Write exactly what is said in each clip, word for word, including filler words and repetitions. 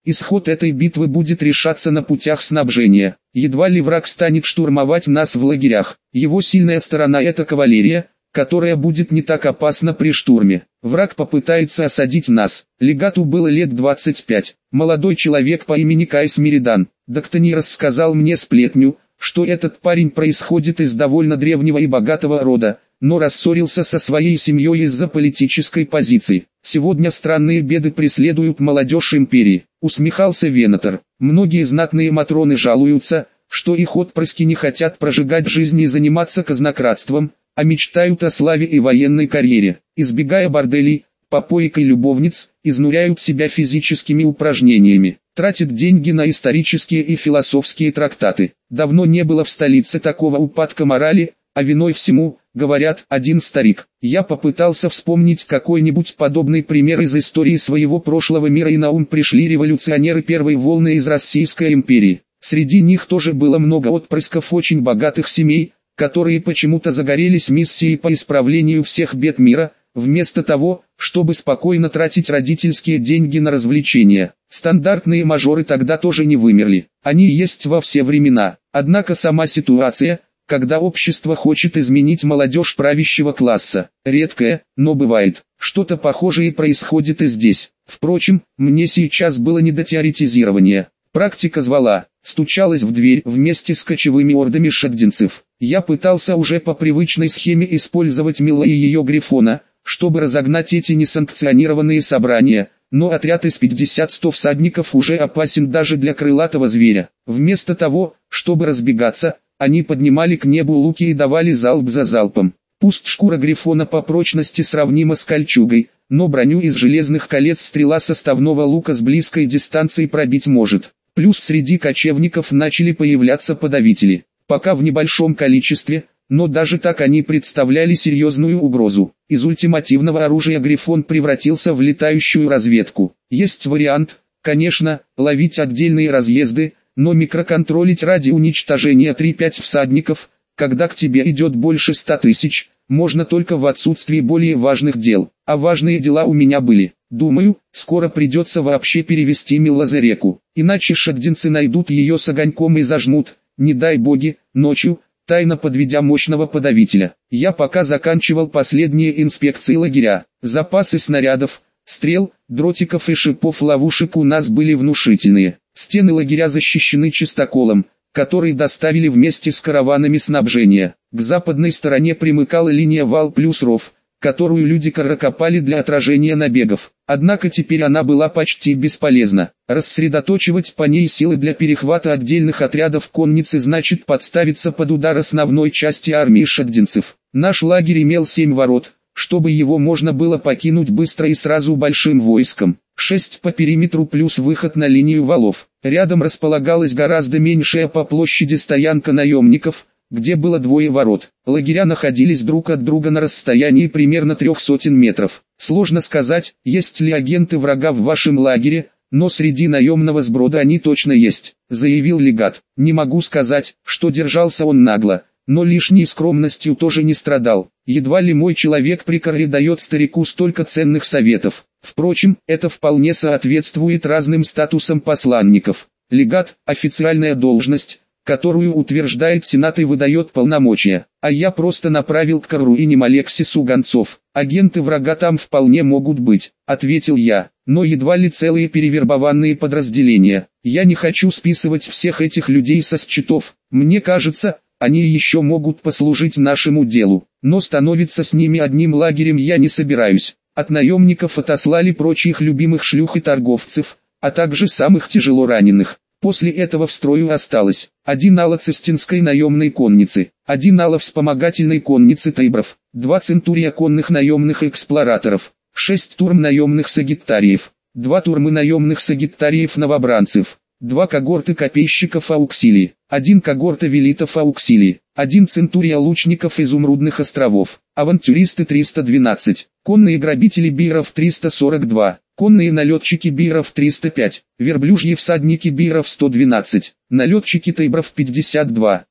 Исход этой битвы будет решаться на путях снабжения. Едва ли враг станет штурмовать нас в лагерях. Его сильная сторона — это кавалерия, которая будет не так опасна при штурме. Враг попытается осадить нас. Легату было лет двадцать пять. Молодой человек по имени Кайс Меридан. Доктор рассказал мне сплетню, что этот парень происходит из довольно древнего и богатого рода, но рассорился со своей семьей из-за политической позиции. Сегодня странные беды преследуют молодежь империи. Усмехался Венатор. Многие знатные матроны жалуются, что их отпрыски не хотят прожигать жизнь и заниматься казнократством, а мечтают о славе и военной карьере. Избегая борделей, попоек и любовниц, изнуряют себя физическими упражнениями, тратят деньги на исторические и философские трактаты. Давно не было в столице такого упадка морали, а виной всему, говорят, один старик. Я попытался вспомнить какой-нибудь подобный пример из истории своего прошлого мира, и на ум пришли революционеры первой волны из Российской империи. Среди них тоже было много отпрысков очень богатых семей, которые почему-то загорелись миссией по исправлению всех бед мира, вместо того, чтобы спокойно тратить родительские деньги на развлечения. Стандартные мажоры тогда тоже не вымерли. Они есть во все времена. Однако сама ситуация, когда общество хочет изменить молодежь правящего класса, редкая, но бывает. Что-то похожее происходит и здесь. Впрочем, мне сейчас было не до теоретизирования. Практика звала, стучалась в дверь вместе с кочевыми ордами шагдинцев. Я пытался уже по привычной схеме использовать Мила и ее Грифона, чтобы разогнать эти несанкционированные собрания, но отряд из пятидесяти всадников уже опасен даже для крылатого зверя. Вместо того, чтобы разбегаться, они поднимали к небу луки и давали залп за залпом. Пусть шкура Грифона по прочности сравнима с кольчугой, но броню из железных колец стрела составного лука с близкой дистанции пробить может. Плюс среди кочевников начали появляться подавители. Пока в небольшом количестве, но даже так они представляли серьезную угрозу. Из ультимативного оружия Грифон превратился в летающую разведку. Есть вариант, конечно, ловить отдельные разъезды, но микроконтролить ради уничтожения три-пять всадников, когда к тебе идет больше ста тысяч, можно только в отсутствии более важных дел. А важные дела у меня были. Думаю, скоро придется вообще перевести Милла за реку, иначе шагдинцы найдут ее с огоньком и зажмут, не дай боги, ночью, тайно подведя мощного подавителя. Я пока заканчивал последние инспекции лагеря. Запасы снарядов, стрел, дротиков и шипов ловушек у нас были внушительные. Стены лагеря защищены чистоколом, который доставили вместе с караванами снабжения. К западной стороне примыкала линия вал плюс ров, которую люди прокопали для отражения набегов. Однако теперь она была почти бесполезна. Рассредоточивать по ней силы для перехвата отдельных отрядов конницы значит подставиться под удар основной части армии шагдинцев. Наш лагерь имел семь ворот, чтобы его можно было покинуть быстро и сразу большим войском. Шесть по периметру плюс выход на линию валов. Рядом располагалась гораздо меньшая по площади стоянка наемников, где было двое ворот. Лагеря находились друг от друга на расстоянии примерно трех сотен метров. Сложно сказать, есть ли агенты врага в вашем лагере, но среди наемного сброда они точно есть, заявил легат. Не могу сказать, что держался он нагло, но лишней скромностью тоже не страдал. Едва ли мой человек при коре дает старику столько ценных советов. Впрочем, это вполне соответствует разным статусам посланников. Легат – официальная должность, которую утверждает Сенат и выдает полномочия, а я просто направил к Карруиним Алексису гонцов. Агенты врага там вполне могут быть, ответил я, но едва ли целые перевербованные подразделения. Я не хочу списывать всех этих людей со счетов, мне кажется, они еще могут послужить нашему делу, но становиться с ними одним лагерем я не собираюсь. От наемников отослали прочих любимых шлюх и торговцев, а также самых тяжело раненых. После этого в строю осталось один ала цистинской наемной конницы, один ала вспомогательной конницы тайбров, два центурия конных наемных эксплораторов, шесть турм наемных сагиттариев, два турмы наемных сагиттариев-новобранцев, два когорты копейщиков ауксилии, один когорта велитов ауксилии, один центурия лучников изумрудных островов, авантюристы триста двенадцать, конные грабители биров триста сорок два, конные налетчики биров триста пять, верблюжьи всадники биров сто двенадцать, налетчики тайбров пятьдесят два,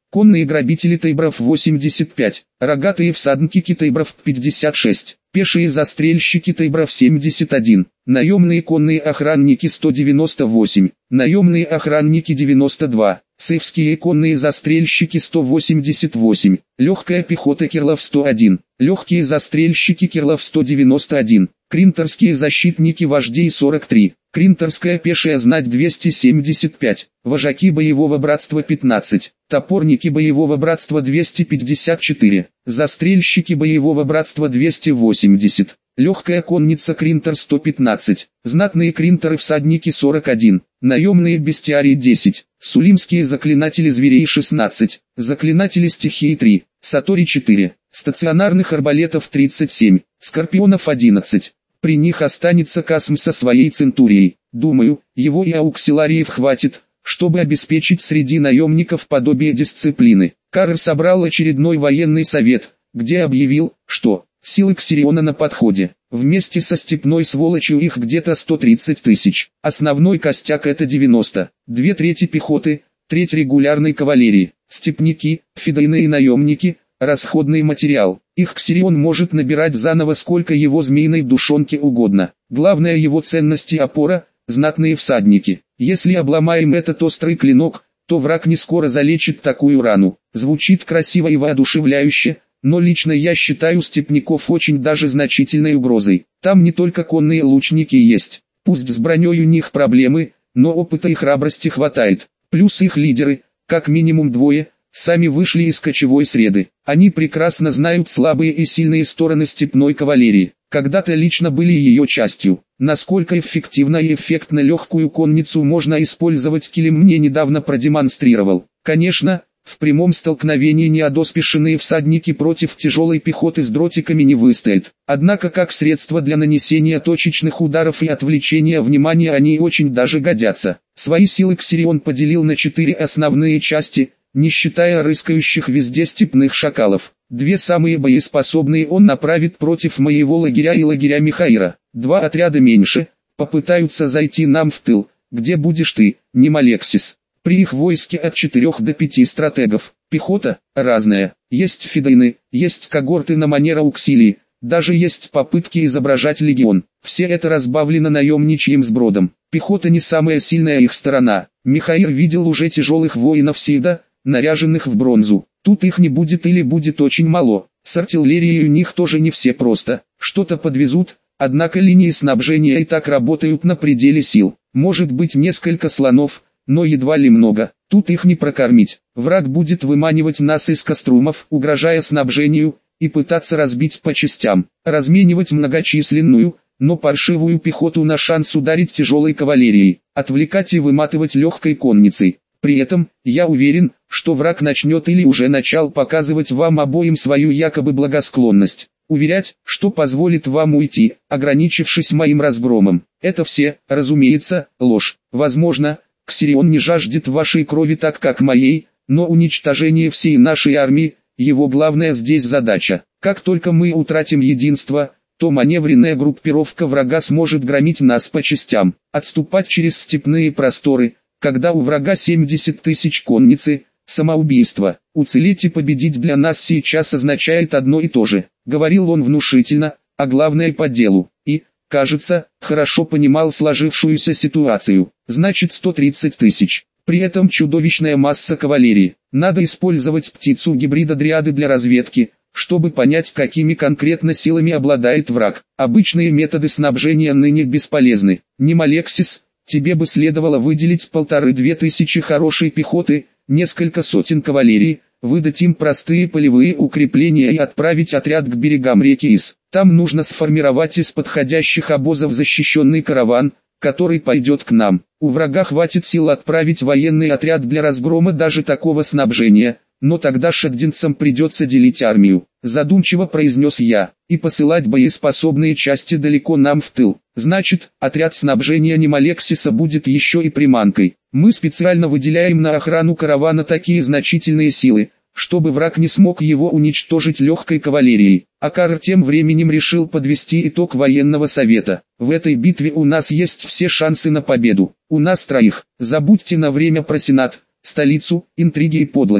Конные грабители Тейбров восемьдесят пять, рогатые всадники Тейбров пятьдесят шесть, пешие застрельщики Тейбров семьдесят один, наемные конные охранники сто девяносто восемь, наемные охранники девяносто два, сейфские конные застрельщики сто восемьдесят восемь, легкая пехота Кирлов сто один, легкие застрельщики Кирлов сто девяносто один, кринтерские защитники вождей сорок три, кринтерская пешая знать двести семьдесят пять, вожаки боевого братства пятнадцать, топорники боевого братства двести пятьдесят четыре, застрельщики боевого братства двести восемьдесят, легкая конница Кринтер сто пятнадцать, знатные кринтеры всадники сорок один, наемные бестиарии десять, сулимские заклинатели зверей шестнадцать, заклинатели стихии три, сатори четыре, стационарных арбалетов тридцать семь, скорпионов одиннадцать. При них останется Касм со своей центурией. Думаю, его и ауксилариев хватит, чтобы обеспечить среди наемников подобие дисциплины. Карр собрал очередной военный совет, где объявил, что силы Ксириона на подходе. Вместе со степной сволочью их где-то сто тридцать тысяч. Основной костяк это девяносто, две трети пехоты, треть регулярной кавалерии, степняки, фидейные наемники, расходный материал. Их Ксирион может набирать заново сколько его змеиной душонке угодно. Главная его ценность и опора – знатные всадники. Если обломаем этот острый клинок, то враг не скоро залечит такую рану. Звучит красиво и воодушевляюще, но лично я считаю степняков очень даже значительной угрозой. Там не только конные лучники есть. Пусть с броней у них проблемы, но опыта и храбрости хватает. Плюс их лидеры, как минимум двое, сами вышли из кочевой среды. Они прекрасно знают слабые и сильные стороны степной кавалерии. Когда-то лично были ее частью. Насколько эффективно и эффектно легкую конницу можно использовать, Килим мне недавно продемонстрировал. Конечно, в прямом столкновении неодоспешенные всадники против тяжелой пехоты с дротиками не выстоят. Однако как средство для нанесения точечных ударов и отвлечения внимания они очень даже годятся. Свои силы Ксирион поделил на четыре основные части, не считая рыскающих везде степных шакалов. Две самые боеспособные он направит против моего лагеря и лагеря Михаира. Два отряда меньше, попытаются зайти нам в тыл, где будешь ты, Немалексис. При их войске от четырех до пяти стратегов. Пехота разная, есть фидейны, есть когорты на манер ауксилии, даже есть попытки изображать легион. Все это разбавлено наемничьим сбродом. Пехота не самая сильная их сторона. Михаир видел уже тяжелых воинов Сида, наряженных в бронзу. Тут их не будет или будет очень мало. С артиллерией у них тоже не все просто. Что-то подвезут, однако линии снабжения и так работают на пределе сил. Может быть несколько слонов, но едва ли много. Тут их не прокормить. Враг будет выманивать нас из кострумов, угрожая снабжению, и пытаться разбить по частям. Разменивать многочисленную, но паршивую пехоту на шанс ударить тяжелой кавалерией. Отвлекать и выматывать легкой конницей. При этом, я уверен, что враг начнет или уже начал показывать вам обоим свою якобы благосклонность. Уверять, что позволит вам уйти, ограничившись моим разгромом. Это все, разумеется, ложь. Возможно, Ксирион не жаждет вашей крови так как моей, но уничтожение всей нашей армии – его главная здесь задача. Как только мы утратим единство, то маневренная группировка врага сможет громить нас по частям, отступать через степные просторы. Когда у врага семьдесят тысяч конницы, самоубийство. Уцелеть и победить для нас сейчас означает одно и то же. Говорил он внушительно, а главное по делу. И, кажется, хорошо понимал сложившуюся ситуацию. Значит сто тридцать тысяч. При этом чудовищная масса кавалерии. Надо использовать птицу гибрида дриады для разведки, чтобы понять, какими конкретно силами обладает враг. Обычные методы снабжения ныне бесполезны. Немалексис, тебе бы следовало выделить полторы-две тысячи хорошей пехоты, несколько сотен кавалерии, выдать им простые полевые укрепления и отправить отряд к берегам реки Ис. Там нужно сформировать из подходящих обозов защищенный караван, который пойдет к нам. У врага хватит сил отправить военный отряд для разгрома даже такого снабжения, но тогда шагдинцам придется делить армию, задумчиво произнес я, и посылать боеспособные части далеко нам в тыл. Значит, отряд снабжения Немалексиса будет еще и приманкой. Мы специально выделяем на охрану каравана такие значительные силы, чтобы враг не смог его уничтожить легкой кавалерией. Акар тем временем решил подвести итог военного совета. В этой битве у нас есть все шансы на победу. У нас троих. Забудьте на время про Сенат, столицу, интриги и подлости.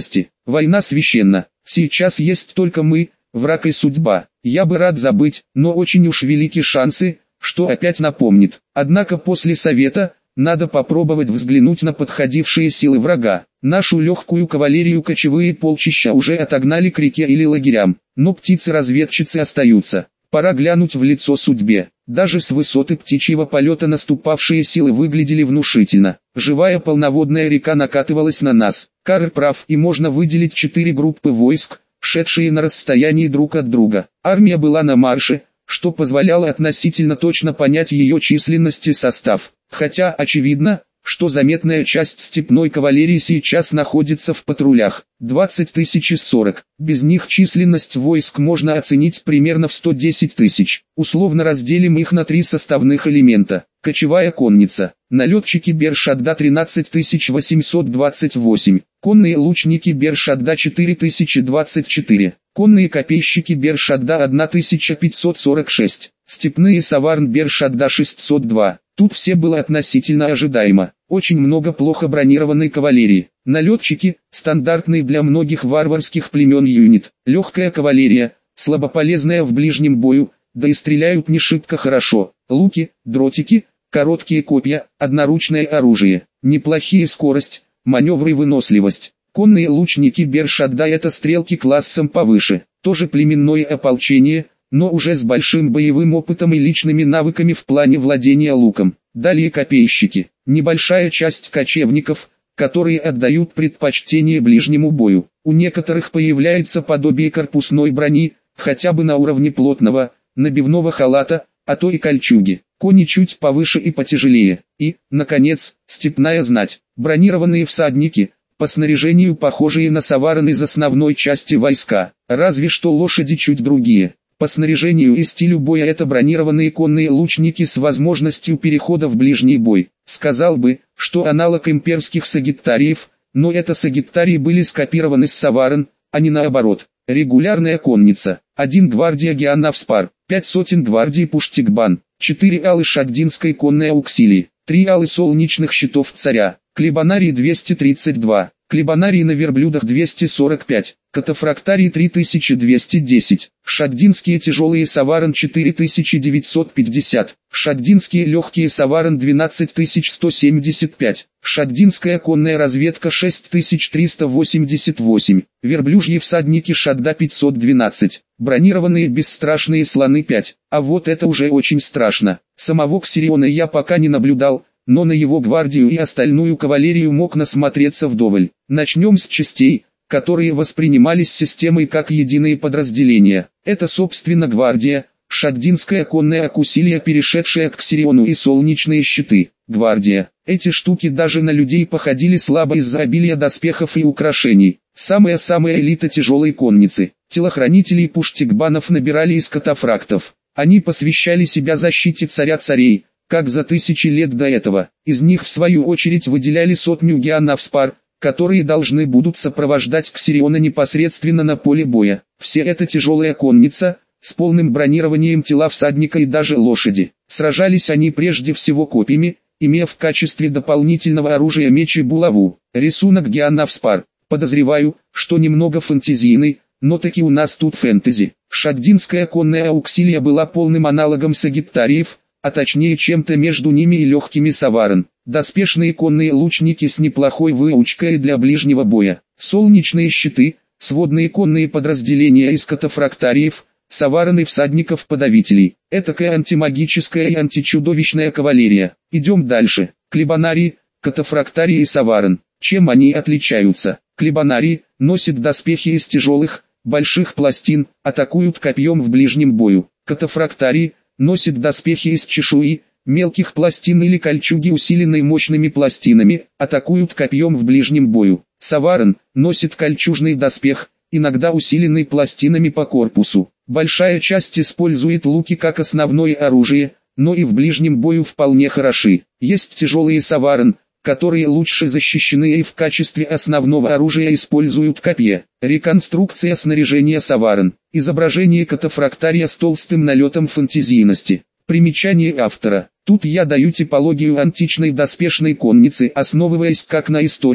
Война священна. Сейчас есть только мы, враг и судьба. Я бы рад забыть, но очень уж велики шансы, что опять напомнит. Однако после совета, надо попробовать взглянуть на подходившие силы врага. Нашу легкую кавалерию кочевые полчища уже отогнали к реке или лагерям, но птицы-разведчицы остаются. Пора глянуть в лицо судьбе. Даже с высоты птичьего полета наступавшие силы выглядели внушительно. Живая полноводная река накатывалась на нас. Карр прав, и можно выделить четыре группы войск, шедшие на расстоянии друг от друга. Армия была на марше, что позволяло относительно точно понять ее численность и состав. Хотя очевидно, что заметная часть степной кавалерии сейчас находится в патрулях. двадцать тысяч из сорок. Без них численность войск можно оценить примерно в сто десять тысяч. Условно разделим их на три составных элемента. Кочевая конница. Налетчики Бершадда тринадцать тысяч восемьсот двадцать восемь. Конные лучники Бершадда четыре тысячи двадцать четыре. Конные копейщики Бершадда тысяча пятьсот сорок шесть. Степные Саварн Бершадда шестьсот два. Тут все было относительно ожидаемо. Очень много плохо бронированной кавалерии. Налетчики, стандартный для многих варварских племен юнит. Легкая кавалерия, слабополезная в ближнем бою, да и стреляют не шибко хорошо. Луки, дротики, короткие копья, одноручное оружие. Неплохие скорость, маневр и выносливость. Конные лучники Бершадда — это стрелки классом повыше. Тоже племенное ополчение, но уже с большим боевым опытом и личными навыками в плане владения луком. Далее копейщики. Небольшая часть кочевников, которые отдают предпочтение ближнему бою. У некоторых появляется подобие корпусной брони, хотя бы на уровне плотного, набивного халата, а то и кольчуги. Кони чуть повыше и потяжелее. И, наконец, степная знать. Бронированные всадники, по снаряжению похожие на саваран из основной части войска, разве что лошади чуть другие. По снаряжению и стилю боя это бронированные конные лучники с возможностью перехода в ближний бой. Сказал бы, что аналог имперских сагиттариев, но это сагиттарии были скопированы с саваран, а не наоборот. Регулярная конница, один гвардия Гианавспар, пять сотен гвардии Пуштикбан, четыре алы Шаддинской конной ауксилии, три алы солнечных щитов царя, клебанарии двести тридцать два, клебанарии на верблюдах двести сорок пять, катафрактарии три тысячи двести десять, шаддинские тяжелые саваран четыре тысячи девятьсот пятьдесят, шаддинские легкие саваран двенадцать тысяч сто семьдесят пять, шаддинская конная разведка шесть тысяч триста восемьдесят восемь, верблюжьи всадники Шадда пятьсот двенадцать, бронированные бесстрашные слоны пять, а вот это уже очень страшно. Самого Ксириона я пока не наблюдал, но на его гвардию и остальную кавалерию мог насмотреться вдоволь. Начнем с частей, которые воспринимались системой как единые подразделения. Это собственно гвардия, шаддинская конная акусилия, перешедшая к Ксириону, и солнечные щиты. Гвардия. Эти штуки даже на людей походили слабо из-за обилия доспехов и украшений. Самая-самая элита тяжелой конницы. Телохранителей пуштикбанов набирали из катафрактов. Они посвящали себя защите царя царей, как за тысячи лет до этого. Из них в свою очередь выделяли сотню Гианавспар, которые должны будут сопровождать Ксириона непосредственно на поле боя. Все это тяжелая конница, с полным бронированием тела всадника и даже лошади. Сражались они прежде всего копьями, имея в качестве дополнительного оружия меч и булаву. Рисунок Гианавспар. Подозреваю, что немного фэнтезийный, но таки у нас тут фэнтези. Шаддинская конная ауксилия была полным аналогом сагиттариев, а точнее чем-то между ними и легкими саваран. Доспешные конные лучники с неплохой выучкой для ближнего боя. Солнечные щиты, сводные конные подразделения из катафрактариев, саваран и всадников-подавителей. Этакая антимагическая и античудовищная кавалерия. Идем дальше. Клебанарии, катафрактарии и саваран. Чем они отличаются? Клебанарии носят доспехи из тяжелых, больших пластин, атакуют копьем в ближнем бою. Катафрактарии носят доспехи из чешуи, мелких пластин или кольчуги, усиленной мощными пластинами, атакуют копьем в ближнем бою. Саваран носит кольчужный доспех, иногда усиленный пластинами по корпусу. Большая часть использует луки как основное оружие, но и в ближнем бою вполне хороши. Есть тяжелые саваран, которые лучше защищены и в качестве основного оружия используют копья. Реконструкция снаряжения саваран. Изображение катафрактария с толстым налетом фэнтезийности. Примечание автора. Тут я даю типологию античной доспешной конницы, основываясь как на истории,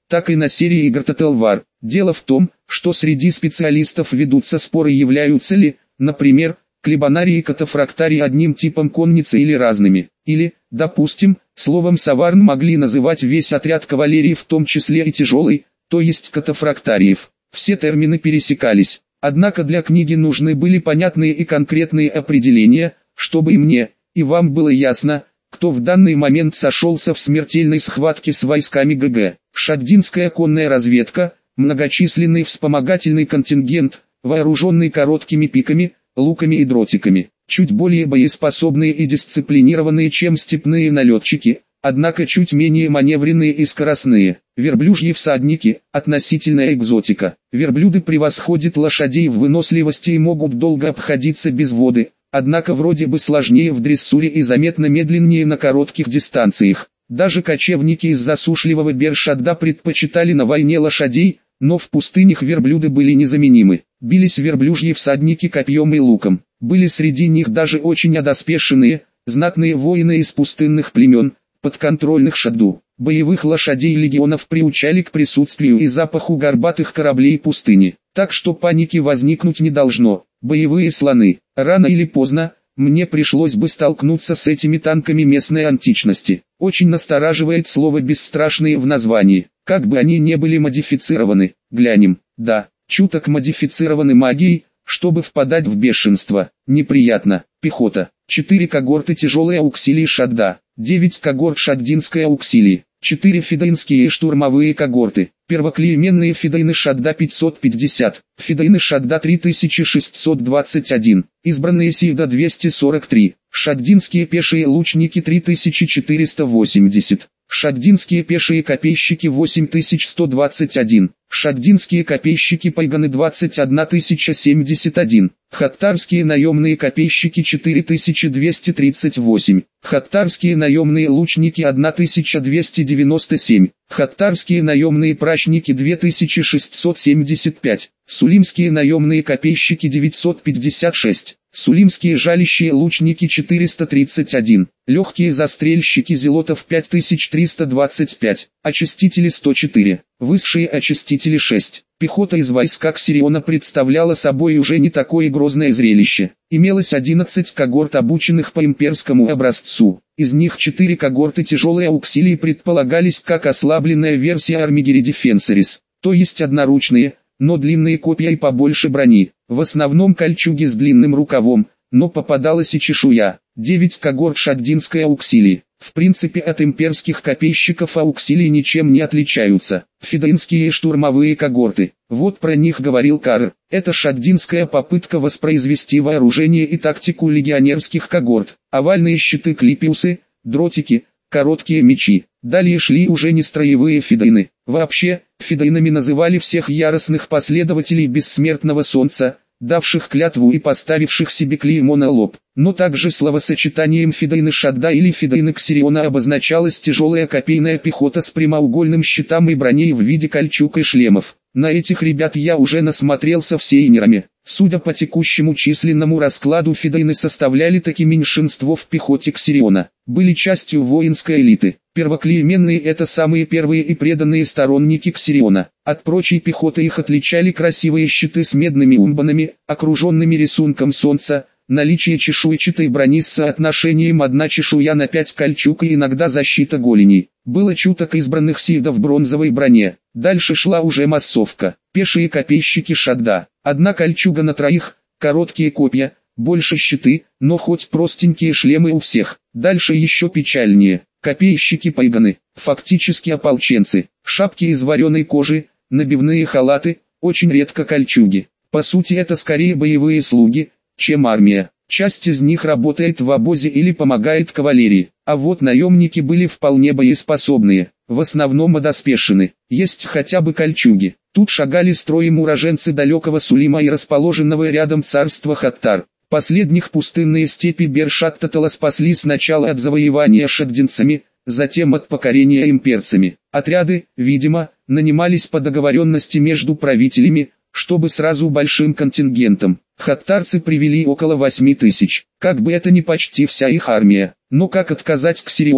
так и на серии игр Total War. Дело в том, что среди специалистов ведутся споры, являются ли, например, клебанарии и катафрактарии одним типом конницы или разными. Или, допустим, словом саварн могли называть весь отряд кавалерии, в том числе и тяжелый, то есть катафрактариев. Все термины пересекались. Однако для книги нужны были понятные и конкретные определения, чтобы и мне, и вам было ясно, кто в данный момент сошелся в смертельной схватке с войсками ГГ. Шаддинская конная разведка, многочисленный вспомогательный контингент, вооруженный короткими пиками, луками и дротиками, чуть более боеспособные и дисциплинированные, чем степные налетчики, однако чуть менее маневренные и скоростные. Верблюжьи всадники – относительная экзотика. Верблюды превосходят лошадей в выносливости и могут долго обходиться без воды, однако вроде бы сложнее в дрессуре и заметно медленнее на коротких дистанциях. Даже кочевники из засушливого Бершадда предпочитали на войне лошадей, но в пустынях верблюды были незаменимы. Бились верблюжьи всадники копьем и луком. Были среди них даже очень одоспешенные, знатные воины из пустынных племен, подконтрольных Шадду. Боевых лошадей легионов приучали к присутствию и запаху горбатых кораблей пустыни, так что паники возникнуть не должно. Боевые слоны. Рано или поздно, мне пришлось бы столкнуться с этими танками местной античности. Очень настораживает слово «бесстрашные» в названии. Как бы они не были модифицированы, глянем, да, чуток модифицированы магией, чтобы впадать в бешенство. Неприятно. Пехота. четыре когорты тяжелой ауксилии Шадда, девять когорт шаддинской ауксилии, четыре фидайнские штурмовые когорты, первоклейменные фидайны Шадда пятьсот пятьдесят, фидайны Шадда три тысячи шестьсот двадцать один, избранные Сивда двести сорок три, шаддинские пешие лучники три тысячи четыреста восемьдесят, шаддинские пешие копейщики восемь тысяч сто двадцать один, шаддинские копейщики пайганы двадцать одна тысяча семьдесят один, хаттарские наемные копейщики четыре тысячи двести тридцать восемь, хаттарские наемные лучники тысяча двести девяносто семь, хаттарские наемные прачники две тысячи шестьсот семьдесят пять, сулимские наемные копейщики девятьсот пятьдесят шесть, сулимские жалящие лучники четыреста тридцать один, легкие застрельщики зелотов пять тысяч триста двадцать пять, очистители сто четыре, высшие очистители шесть. Пехота из войска Ксириона представляла собой уже не такое грозное зрелище. Имелось одиннадцать когорт, обученных по имперскому образцу. Из них четыре когорты тяжелой ауксилии предполагались как ослабленная версия Armigeri Defensoris, то есть одноручные, но длинные копья и побольше брони. В основном кольчуги с длинным рукавом, но попадалась и чешуя. девять когорт шаддинской ауксилии. В принципе, от имперских копейщиков ауксилии ничем не отличаются. Фидайнские штурмовые когорты. Вот про них говорил Карр. Это шаддинская попытка воспроизвести вооружение и тактику легионерских когорт. Овальные щиты Клипиусы, дротики, короткие мечи. Далее шли уже не строевые фидайны. Вообще, фидайнами называли всех яростных последователей бессмертного солнца, давших клятву и поставивших себе клеймо на лоб. Но также словосочетанием фидайны Шадда или фидайны Ксириона обозначалась тяжелая копейная пехота с прямоугольным щитом и броней в виде кольчуг и шлемов. На этих ребят я уже насмотрелся в сейнерами. Судя по текущему численному раскладу, фидайны составляли таки меньшинство в пехоте Ксириона, были частью воинской элиты. Первоклейменные — это самые первые и преданные сторонники Ксириона. От прочей пехоты их отличали красивые щиты с медными умбанами, окруженными рисунком солнца, наличие чешуйчатой брони с соотношением одна чешуя на пять кольчуг и иногда защита голеней. Было чуток избранных сивда в бронзовой броне. Дальше шла уже массовка. Пешие копейщики Шадда. Одна кольчуга на троих, короткие копья, больше щиты, но хоть простенькие шлемы у всех. Дальше еще печальнее. Копейщики пайганы, фактически ополченцы. Шапки из вареной кожи, набивные халаты, очень редко кольчуги. По сути, это скорее боевые слуги, чем армия. Часть из них работает в обозе или помогает кавалерии, а вот наемники были вполне боеспособные, в основном одоспешены. Есть хотя бы кольчуги. Тут шагали строем уроженцы далекого Сулима и расположенного рядом царства Хаттар. Последних пустынные степи Бершат-Татала спасли сначала от завоевания шаддинцами, затем от покорения имперцами. Отряды, видимо, нанимались по договоренности между правителями, чтобы сразу большим контингентом. Хаттарцы привели около восьми тысяч. Как бы это ни почти вся их армия. Но как отказать Ксириону,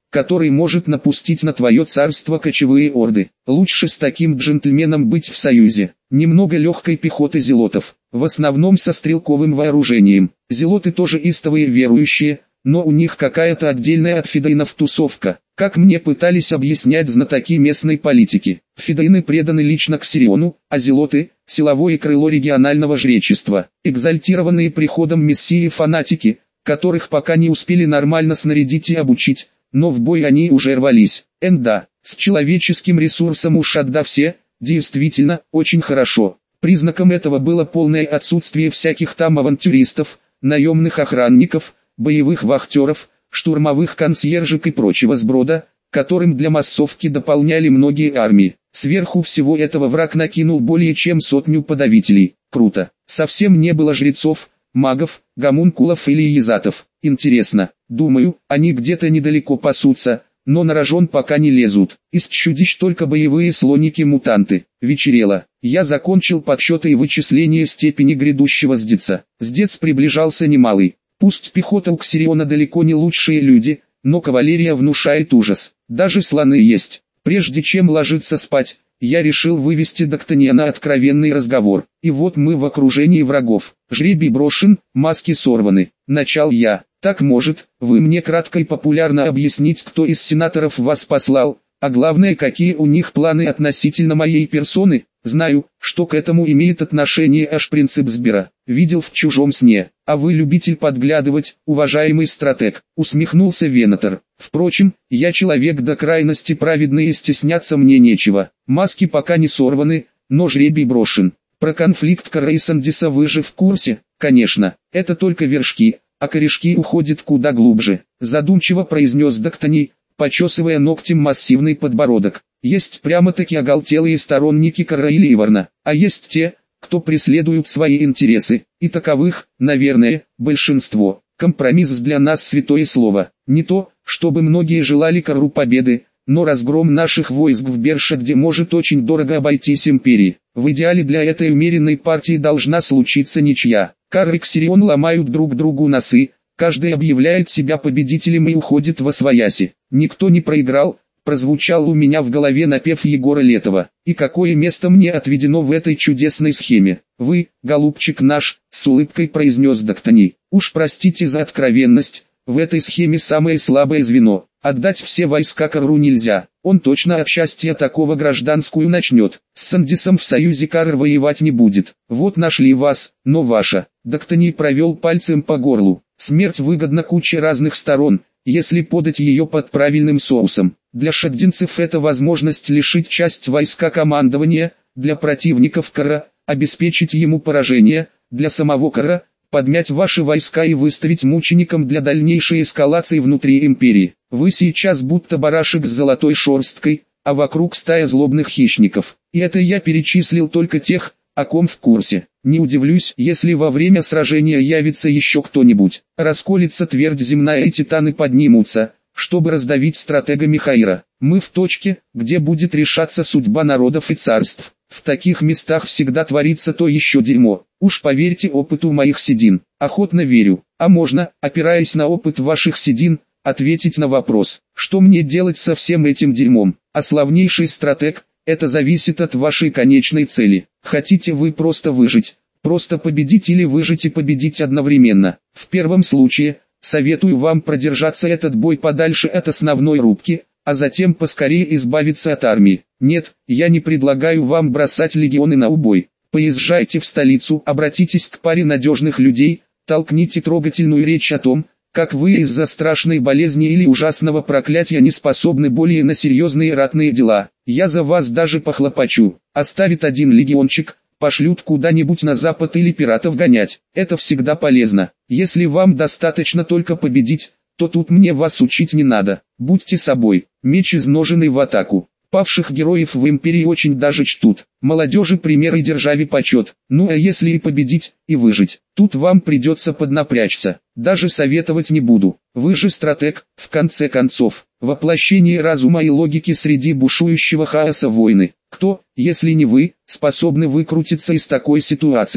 который может напустить на твое царство кочевые орды. Лучше с таким джентльменом быть в союзе. Немного легкой пехоты зелотов, в основном со стрелковым вооружением. Зелоты тоже истовые верующие, но у них какая-то отдельная от фидайнов тусовка, как мне пытались объяснять знатоки местной политики. Фидайны преданы лично к Сириону, а зелоты – силовое крыло регионального жречества, экзальтированные приходом мессии фанатики, которых пока не успели нормально снарядить и обучить, но в бой они уже рвались. Энда, с человеческим ресурсом у Шадда все, действительно, очень хорошо. Признаком этого было полное отсутствие всяких там авантюристов, наемных охранников, боевых вахтеров, штурмовых консьержек и прочего сброда, которым для массовки дополняли многие армии. Сверху всего этого враг накинул более чем сотню подавителей. Круто. Совсем не было жрецов, магов, гомункулов или езатов. Интересно, думаю, они где-то недалеко пасутся, но на рожон пока не лезут. Из чудищ только боевые слоники-мутанты. Вечерело. Я закончил подсчеты и вычисление степени грядущего сдеца. Сдец приближался немалый. Пусть пехота у Ксириона далеко не лучшие люди, но кавалерия внушает ужас. Даже слоны есть. Прежде чем ложиться спать, я решил вывести Доктания на откровенный разговор. И вот мы в окружении врагов. Жребий брошен, маски сорваны. Начал я. Так может, вы мне кратко и популярно объяснить, кто из сенаторов вас послал, а главное, какие у них планы относительно моей персоны? Знаю, что к этому имеет отношение аж принцип Сбера. Видел в чужом сне. А вы любитель подглядывать, уважаемый стратег, усмехнулся Венатор. Впрочем, я человек до крайности праведный и стесняться мне нечего. Маски пока не сорваны, но жребий брошен. Про конфликт Кара и Сандиса вы же в курсе? Конечно, это только вершки, а корешки уходят куда глубже. Задумчиво произнес Доктаний, почесывая ногтем массивный подбородок. Есть прямо-таки оголтелые сторонники Кара или Иварна, а есть те, кто преследуют свои интересы, и таковых, наверное, большинство. Компромисс для нас святое слово. Не то, чтобы многие желали Кару победы, но разгром наших войск в Бершадде может очень дорого обойтись империи. В идеале для этой умеренной партии должна случиться ничья. Кар и Ксирион ломают друг другу носы, каждый объявляет себя победителем и уходит восвояси. Никто не проиграл, прозвучал у меня в голове напев Егора Летова. И какое место мне отведено в этой чудесной схеме? Вы, голубчик наш, с улыбкой произнес Доктаний. Уж простите за откровенность, в этой схеме самое слабое звено. Отдать все войска Кару нельзя, он точно от счастья такого гражданскую начнет. С Сандисом в союзе Кар воевать не будет. Вот нашли вас, но ваша. Доктаний провел пальцем по горлу. Смерть выгодна куче разных сторон, если подать ее под правильным соусом. Для шаддинцев это возможность лишить часть войска командования, для противников Кара – обеспечить ему поражение, для самого Кара – подмять ваши войска и выставить мучеником для дальнейшей эскалации внутри империи. Вы сейчас будто барашек с золотой шерсткой, а вокруг стая злобных хищников. И это я перечислил только тех, о ком в курсе. Не удивлюсь, если во время сражения явится еще кто-нибудь. Расколется твердь земная и титаны поднимутся, чтобы раздавить стратега Михаира. Мы в точке, где будет решаться судьба народов и царств. В таких местах всегда творится то еще дерьмо. Уж поверьте опыту моих седин. Охотно верю. А можно, опираясь на опыт ваших седин, ответить на вопрос, что мне делать со всем этим дерьмом. А славнейший стратег, это зависит от вашей конечной цели. Хотите вы просто выжить, просто победить или выжить и победить одновременно. В первом случае, советую вам продержаться этот бой подальше от основной рубки, а затем поскорее избавиться от армии. Нет, я не предлагаю вам бросать легионы на убой. Поезжайте в столицу, обратитесь к паре надежных людей, толкните трогательную речь о том, как вы из-за страшной болезни или ужасного проклятия не способны более на серьезные ратные дела. Я за вас даже похлопочу. Оставит один легиончик, пошлют куда-нибудь на запад или пиратов гонять. Это всегда полезно. Если вам достаточно только победить, то тут мне вас учить не надо. Будьте собой. Меч изноженный в атаку. Павших героев в империи очень даже чтут. Молодежи пример и державе почет. Ну а если и победить, и выжить, тут вам придется поднапрячься. Даже советовать не буду. Вы же стратег, в конце концов. Воплощение разума и логики среди бушующего хаоса войны. Кто, если не вы, способны выкрутиться из такой ситуации?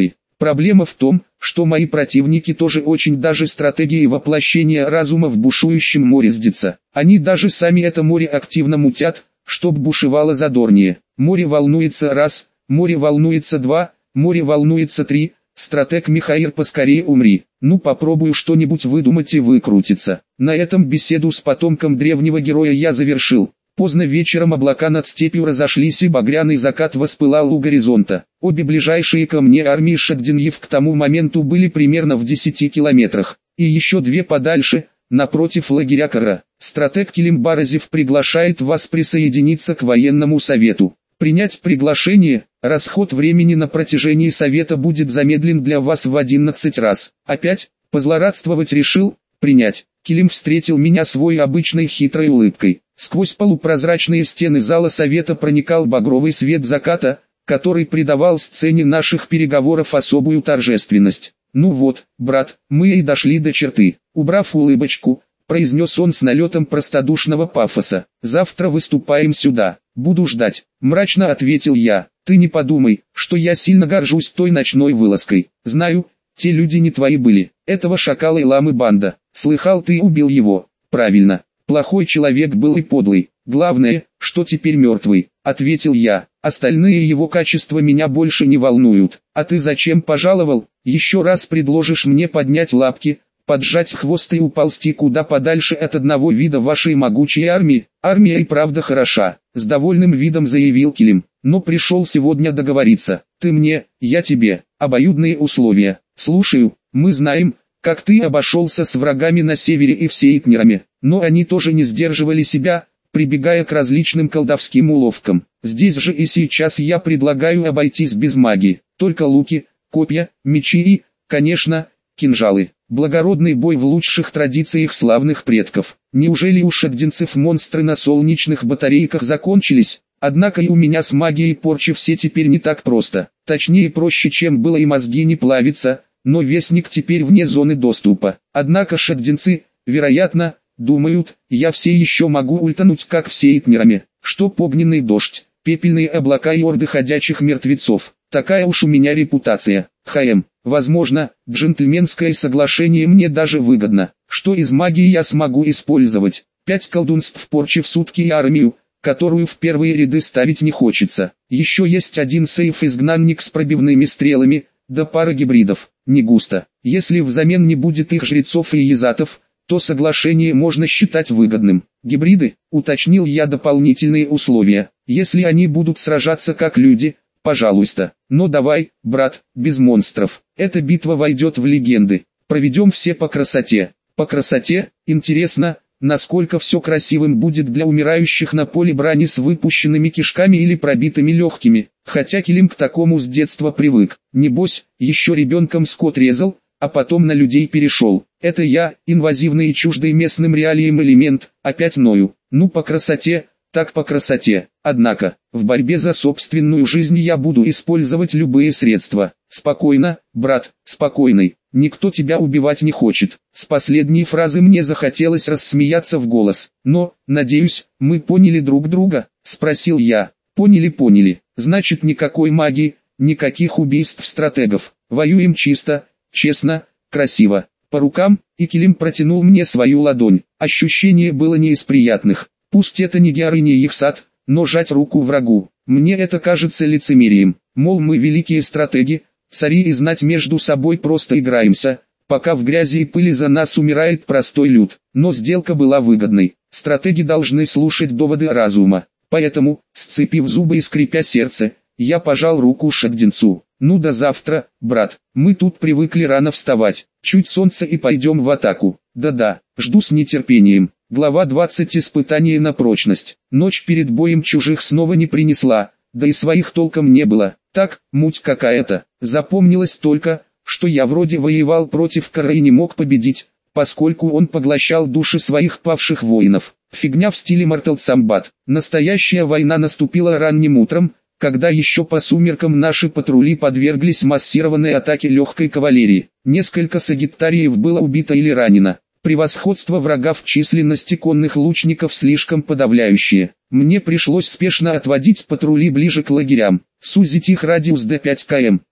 Проблема в том, что мои противники тоже очень даже стратегии воплощения разума в бушующем море сдятся. Они даже сами это море активно мутят, чтоб бушевало задорнее. Море волнуется раз, море волнуется два, море волнуется три. Стратег Михаил, поскорее умри. Ну попробую что-нибудь выдумать и выкрутиться. На этом беседу с потомком древнего героя я завершил. Поздно вечером облака над степью разошлись и багряный закат воспылал у горизонта. Обе ближайшие ко мне армии Шагдиньев к тому моменту были примерно в десяти километрах. И еще две подальше, напротив лагеря Кара. Стратег Килимбаразев приглашает вас присоединиться к военному совету. Принять приглашение, расход времени на протяжении совета будет замедлен для вас в одиннадцать раз. Опять, позлорадствовать решил, принять. Килим встретил меня своей обычной хитрой улыбкой. Сквозь полупрозрачные стены зала совета проникал багровый свет заката, который придавал сцене наших переговоров особую торжественность. «Ну вот, брат, мы и дошли до черты», — убрав улыбочку, произнес он с налетом простодушного пафоса. «Завтра выступаем сюда, буду ждать», — мрачно ответил я. «Ты не подумай, что я сильно горжусь той ночной вылазкой. Знаю, те люди не твои были, этого шакала и ламы банда. Слыхал, ты убил его». «Правильно, плохой человек был и подлый. Главное, что теперь мертвый», — ответил я. «Остальные его качества меня больше не волнуют. А ты зачем пожаловал? Еще раз предложишь мне поднять лапки, поджать хвост и уползти куда подальше от одного вида вашей могучей армии?» «Армия и правда хороша», — с довольным видом заявил Килим. «Но пришел сегодня договориться. Ты мне, я тебе. Обоюдные условия. Слушаю. Мы знаем, как ты обошелся с врагами на севере и всейтнерами, но они тоже не сдерживали себя, прибегая к различным колдовским уловкам. Здесь же и сейчас я предлагаю обойтись без магии, только луки, копья, мечи и, конечно, кинжалы. Благородный бой в лучших традициях славных предков. Неужели у шагдинцев монстры на солнечных батарейках закончились? Однако и у меня с магией порчи все теперь не так просто. Точнее, проще, чем было, и мозги не плавятся, но вестник теперь вне зоны доступа. Однако шагдинцы, вероятно, думают, я все еще могу ультануть как всейтнерами. Что огненный дождь, пепельные облака и орды ходячих мертвецов. Такая уж у меня репутация. ХМ. Возможно, джентльменское соглашение мне даже выгодно. Что из магии я смогу использовать? Пять колдунств порчи в сутки и армию, которую в первые ряды ставить не хочется. Еще есть один сейф-изгнанник с пробивными стрелами, да пара гибридов. Не густо. Если взамен не будет их жрецов и езатов, то соглашение можно считать выгодным. Гибриды, уточнил я дополнительные условия. Если они будут сражаться как люди, пожалуйста. Но давай, брат, без монстров. Эта битва войдет в легенды. Проведем все по красоте. По красоте, интересно, насколько все красивым будет для умирающих на поле брани с выпущенными кишками или пробитыми легкими. Хотя Килим к такому с детства привык. Небось, еще ребенком скот резал, а потом на людей перешел. Это я, инвазивный и чуждый местным реалиям элемент, опять ною. Ну по красоте, так по красоте. Однако, в борьбе за собственную жизнь я буду использовать любые средства. Спокойно, брат, спокойный. Никто тебя убивать не хочет. С последней фразы мне захотелось рассмеяться в голос. Но, надеюсь, мы поняли друг друга, спросил я. Поняли, поняли. Значит, никакой магии, никаких убийств стратегов. Воюем чисто, честно, красиво. По рукам, и Килим протянул мне свою ладонь. Ощущение было не из приятных. Пусть это не Геар и не их сад, но жать руку врагу, мне это кажется лицемерием. Мол, мы великие стратеги, цари и знать между собой просто играемся, пока в грязи и пыли за нас умирает простой люд. Но сделка была выгодной. Стратеги должны слушать доводы разума. Поэтому, сцепив зубы и скрипя сердце, я пожал руку шагдинцу. Ну до завтра, брат, мы тут привыкли рано вставать. Чуть солнце и пойдем в атаку. Да-да, жду с нетерпением. Глава двадцать. Испытание на прочность. Ночь перед боем чужих снова не принесла, да и своих толком не было. Так, муть какая-то. Запомнилось только, что я вроде воевал против Кара и не мог победить, поскольку он поглощал души своих павших воинов. Фигня в стиле Mortal Kombat. Настоящая война наступила ранним утром, когда еще по сумеркам наши патрули подверглись массированной атаке легкой кавалерии. Несколько сагиттариев было убито или ранено. Превосходство врага в численности конных лучников слишком подавляющее. Мне пришлось спешно отводить патрули ближе к лагерям, сузить их радиус до пяти километров.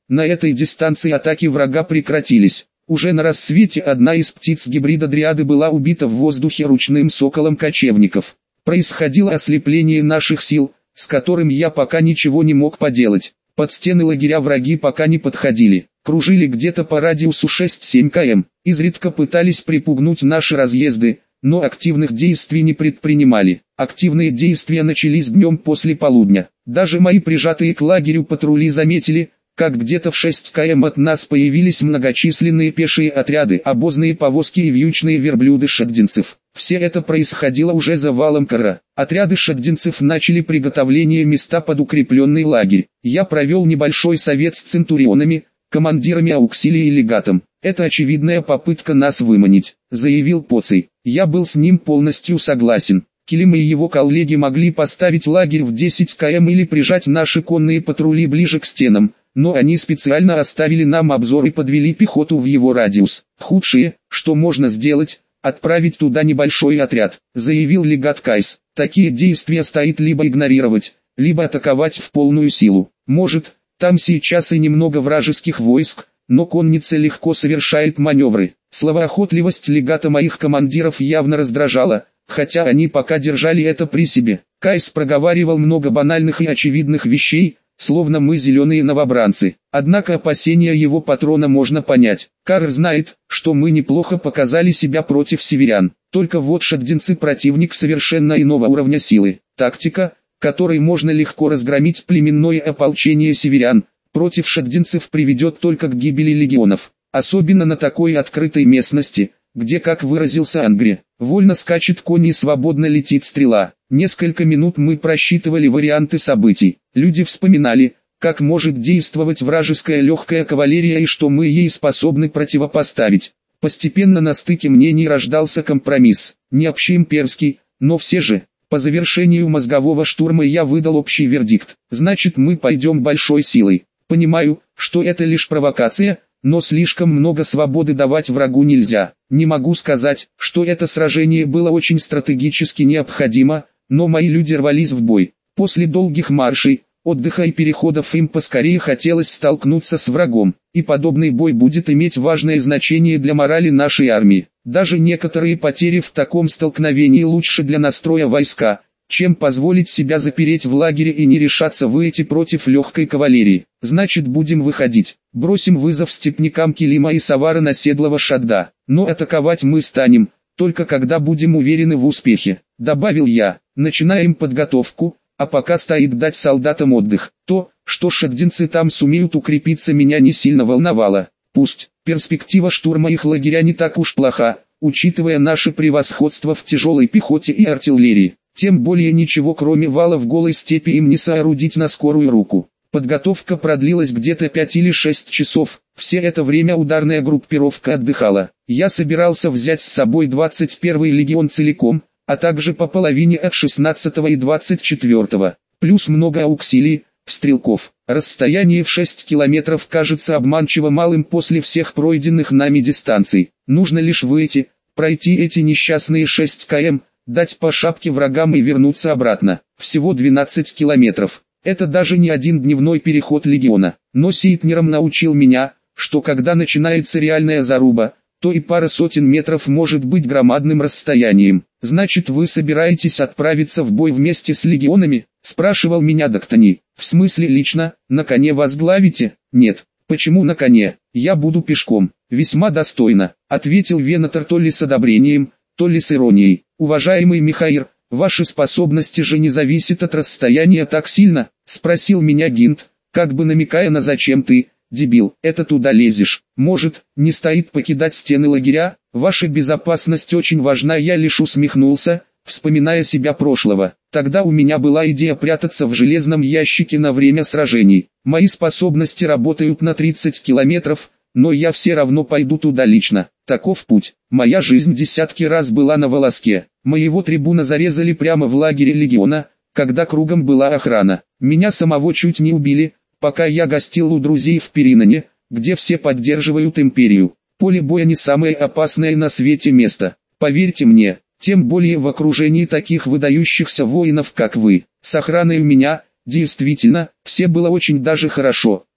На этой дистанции атаки врага прекратились. Уже на рассвете одна из птиц гибрида дриады была убита в воздухе ручным соколом кочевников. Происходило ослепление наших сил, с которым я пока ничего не мог поделать. Под стены лагеря враги пока не подходили, кружили где-то по радиусу шесть-семь километров, изредка пытались припугнуть наши разъезды, но активных действий не предпринимали. Активные действия начались днем после полудня. Даже мои прижатые к лагерю патрули заметили, как где-то в шесть километров от нас появились многочисленные пешие отряды, обозные повозки и вьючные верблюды шагдинцев. Все это происходило уже за валом Кара. Отряды шагдинцев начали приготовление места под укрепленный лагерь. Я провел небольшой совет с центурионами, командирами ауксилии и легатом. «Это очевидная попытка нас выманить», — заявил Поций. Я был с ним полностью согласен. Килим и его коллеги могли поставить лагерь в десять километров или прижать наши конные патрули ближе к стенам, но они специально оставили нам обзор и подвели пехоту в его радиус. «Худшее, что можно сделать, отправить туда небольшой отряд», — заявил легат Кайс. «Такие действия стоит либо игнорировать, либо атаковать в полную силу. Может, там сейчас и немного вражеских войск, но конница легко совершает маневры». Словоохотливость легата моих командиров явно раздражала, хотя они пока держали это при себе. Кайс проговаривал много банальных и очевидных вещей, словно мы зеленые новобранцы. Однако опасения его патрона можно понять. Карр знает, что мы неплохо показали себя против северян. Только вот шагдинцы противник совершенно иного уровня силы. Тактика, которой можно легко разгромить племенное ополчение северян, против шагдинцев приведет только к гибели легионов. Особенно на такой открытой местности, где, как выразился Ангри, вольно скачет конь и свободно летит стрела. Несколько минут мы просчитывали варианты событий. Люди вспоминали, как может действовать вражеская легкая кавалерия и что мы ей способны противопоставить. Постепенно на стыке мнений рождался компромисс, не общеимперский, но все же. По завершению мозгового штурма я выдал общий вердикт: значит, мы пойдем большой силой. Понимаю, что это лишь провокация, но слишком много свободы давать врагу нельзя. Не могу сказать, что это сражение было очень стратегически необходимо, но мои люди рвались в бой. После долгих маршей, отдыха и переходов им поскорее хотелось столкнуться с врагом, и подобный бой будет иметь важное значение для морали нашей армии. Даже некоторые потери в таком столкновении лучше для настроя войска, чем позволить себя запереть в лагере и не решаться выйти против легкой кавалерии. Значит, будем выходить, бросим вызов степнякам Килима и Савара Наседлого Шадда, но атаковать мы станем, только когда будем уверены в успехе, добавил я. Начинаем подготовку, а пока стоит дать солдатам отдых. То, что шагдинцы там сумеют укрепиться, меня не сильно волновало. Пусть, перспектива штурма их лагеря не так уж плоха, учитывая наше превосходство в тяжелой пехоте и артиллерии. Тем более ничего кроме вала в голой степи им не соорудить на скорую руку. Подготовка продлилась где-то пять или шесть часов, все это время ударная группировка отдыхала. Я собирался взять с собой двадцать первый легион целиком, а также по половине от шестнадцатого и двадцать четвёртого, плюс много ауксилий, стрелков. Расстояние в шесть километров кажется обманчиво малым после всех пройденных нами дистанций. Нужно лишь выйти, пройти эти несчастные шесть километров, дать по шапке врагам и вернуться обратно. Всего двенадцать километров. Это даже не один дневной переход легиона. Но Сейтнером научил меня, что когда начинается реальная заруба, то и пара сотен метров может быть громадным расстоянием. «Значит, вы собираетесь отправиться в бой вместе с легионами?» – спрашивал меня Доктони. «В смысле лично, на коне возглавите?» «Нет». «Почему на коне? Я буду пешком». «Весьма достойно», – ответил Венатор то ли с одобрением, то ли с иронией. «Уважаемый Михаил, ваши способности же не зависят от расстояния так сильно?» – спросил меня Гинт, как бы намекая на «зачем ты, дебил, это туда лезешь? Может, не стоит покидать стены лагеря? Ваша безопасность очень важна». Я лишь усмехнулся, вспоминая себя прошлого. Тогда у меня была идея прятаться в железном ящике на время сражений. Мои способности работают на тридцать километров, но я все равно пойду туда лично. Таков путь. Моя жизнь десятки раз была на волоске. Моего трибуна зарезали прямо в лагере легиона, когда кругом была охрана. Меня самого чуть не убили, пока я гостил у друзей в Периноне, где все поддерживают империю. Поле боя не самое опасное на свете место. Поверьте мне, тем более в окружении таких выдающихся воинов, как вы. С охраной у меня, действительно, все было очень даже хорошо.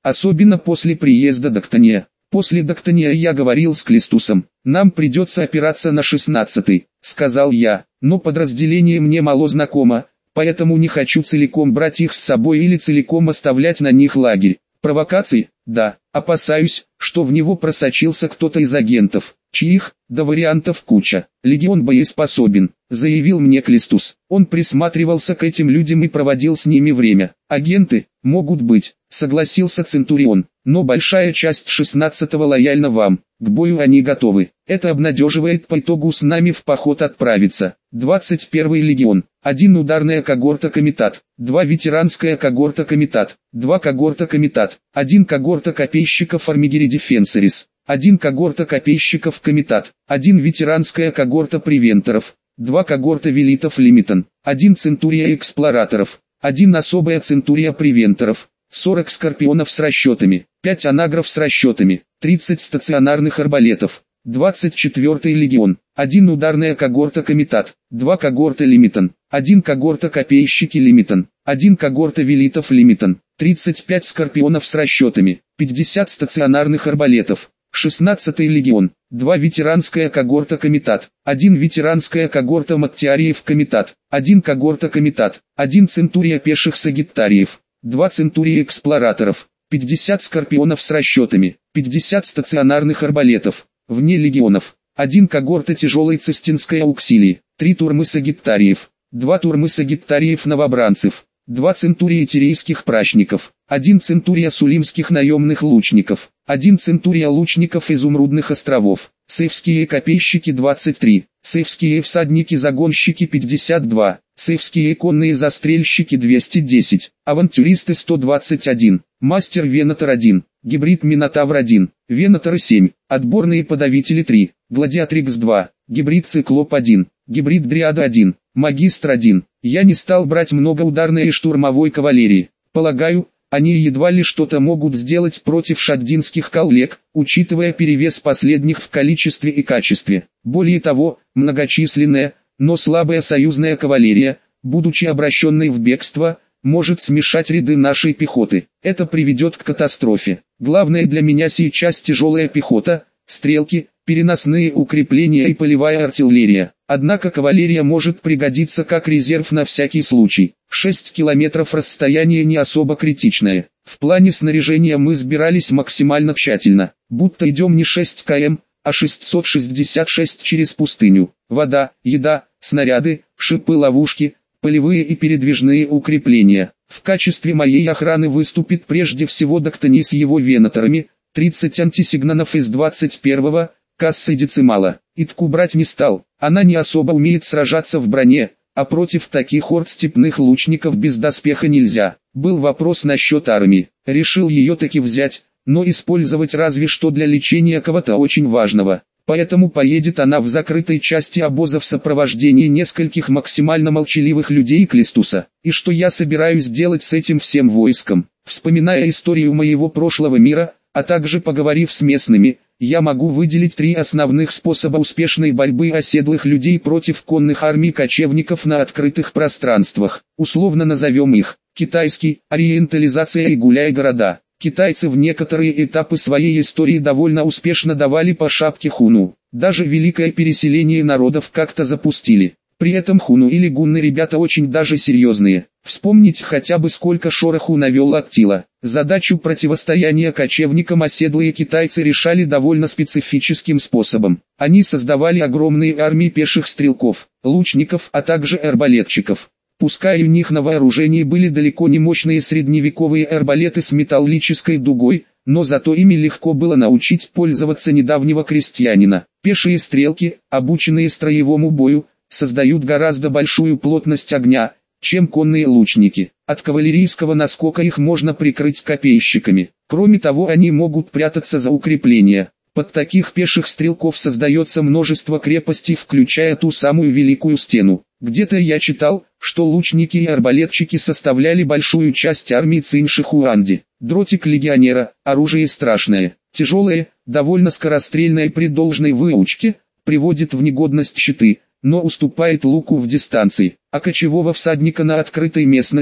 особенно после приезда Доктония. После Доктония я говорил с Клистусом. «Нам придется опираться на шестнадцатый», — сказал я, — «но подразделение мне мало знакомо, поэтому не хочу целиком брать их с собой или целиком оставлять на них лагерь». Провокации? Да. Опасаюсь, что в него просочился кто-то из агентов, чьих, да вариантов куча. Легион боеспособен, заявил мне Клистус. Он присматривался к этим людям и проводил с ними время. Агенты, могут быть, согласился Центурион, но большая часть шестнадцатого лояльна вам, к бою они готовы. Это обнадеживает, по итогу с нами в поход отправиться. двадцать первый легион, один ударная когорта комитат, два ветеранская когорта комитат, два когорта комитат, один когорта копейщиков Армигери Дефенсорис, один когорта копейщиков комитат, один ветеранская когорта превенторов, два когорта велитов Лимитон, один центурия эксплораторов, один особая центурия превенторов, сорок скорпионов с расчетами, пять анагров с расчетами, тридцать стационарных арбалетов. двадцать четвёртый легион, один ударная когорта комитат, два когорта Лимитон, один когорта копейщики Лимитон, один когорта велитов Лимитон, тридцать пять скорпионов с расчетами, пятьдесят стационарных арбалетов. шестнадцатый легион, два ветеранская когорта комитат, один ветеранская когорта маттиариев комитат, один когорта комитат, один центурия пеших сагиттариев, два центурия эксплораторов, пятьдесят скорпионов с расчетами, пятьдесят стационарных арбалетов. Вне легионов, один когорта тяжелой цистинской ауксилии, три турмы сагиттариев, два турмы сагиттариев новобранцев, два центурия тирейских прачников, один центурия сулимских наемных лучников, один центурия лучников изумрудных островов, сейфские копейщики двадцать три, сейфские всадники-загонщики пятьдесят два, сейфские конные застрельщики двести десять, авантюристы сто двадцать один, мастер Венатор один, гибрид Минотавр один, Венаторы семь, отборные подавители три, Гладиатрикс два, гибрид Циклоп один, гибрид Дриада один, Магистр один. Я не стал брать много ударной и штурмовой кавалерии. Полагаю, они едва ли что-то могут сделать против шаддинских коллег, учитывая перевес последних в количестве и качестве. Более того, многочисленная, но слабая союзная кавалерия, будучи обращенной в бегство, может смешать ряды нашей пехоты. Это приведет к катастрофе. Главное для меня сейчас тяжелая пехота, стрелки, переносные укрепления и полевая артиллерия. Однако кавалерия может пригодиться как резерв на всякий случай. шесть километров расстояние не особо критичное. В плане снаряжения мы сбирались максимально тщательно, будто идем не шесть километров, а шестьсот шестьдесят шесть через пустыню. Вода, еда, снаряды, шипы, ловушки, полевые и передвижные укрепления. В качестве моей охраны выступит прежде всего Доктоний с его венаторами, тридцать антисигнанов из двадцать первого, кассы децимала. Итку брать не стал, она не особо умеет сражаться в броне, а против таких орд степных лучников без доспеха нельзя. Был вопрос насчет армии, решил ее таки взять, но использовать разве что для лечения кого-то очень важного. Поэтому поедет она в закрытой части обоза в сопровождении нескольких максимально молчаливых людей Клистуса. И что я собираюсь делать с этим всем войском? Вспоминая историю моего прошлого мира, а также поговорив с местными, я могу выделить три основных способа успешной борьбы оседлых людей против конных армий кочевников на открытых пространствах. Условно назовем их: китайский, ориентализация и гуляй-города. Китайцы в некоторые этапы своей истории довольно успешно давали по шапке хуну. Даже великое переселение народов как-то запустили. При этом хуну или гунны ребята очень даже серьезные. Вспомнить хотя бы сколько шороху навел Аттила. Задачу противостояния кочевникам оседлые китайцы решали довольно специфическим способом. Они создавали огромные армии пеших стрелков, лучников, а также арбалетчиков. Пускай у них на вооружении были далеко не мощные средневековые арбалеты с металлической дугой, но зато ими легко было научить пользоваться недавнего крестьянина. Пешие стрелки, обученные строевому бою, создают гораздо большую плотность огня, чем конные лучники. От кавалерийского наскока их можно прикрыть копейщиками. Кроме того, они могут прятаться за укрепления. Под таких пеших стрелков создается множество крепостей, включая ту самую Великую Стену. Где-то я читал, что лучники и арбалетчики составляли большую часть армии Цинь-Шихуанди. Дротик легионера, оружие страшное, тяжелое, довольно скорострельное при должной выучке, приводит в негодность щиты, но уступает луку в дистанции, а кочевого всадника на открытой местности,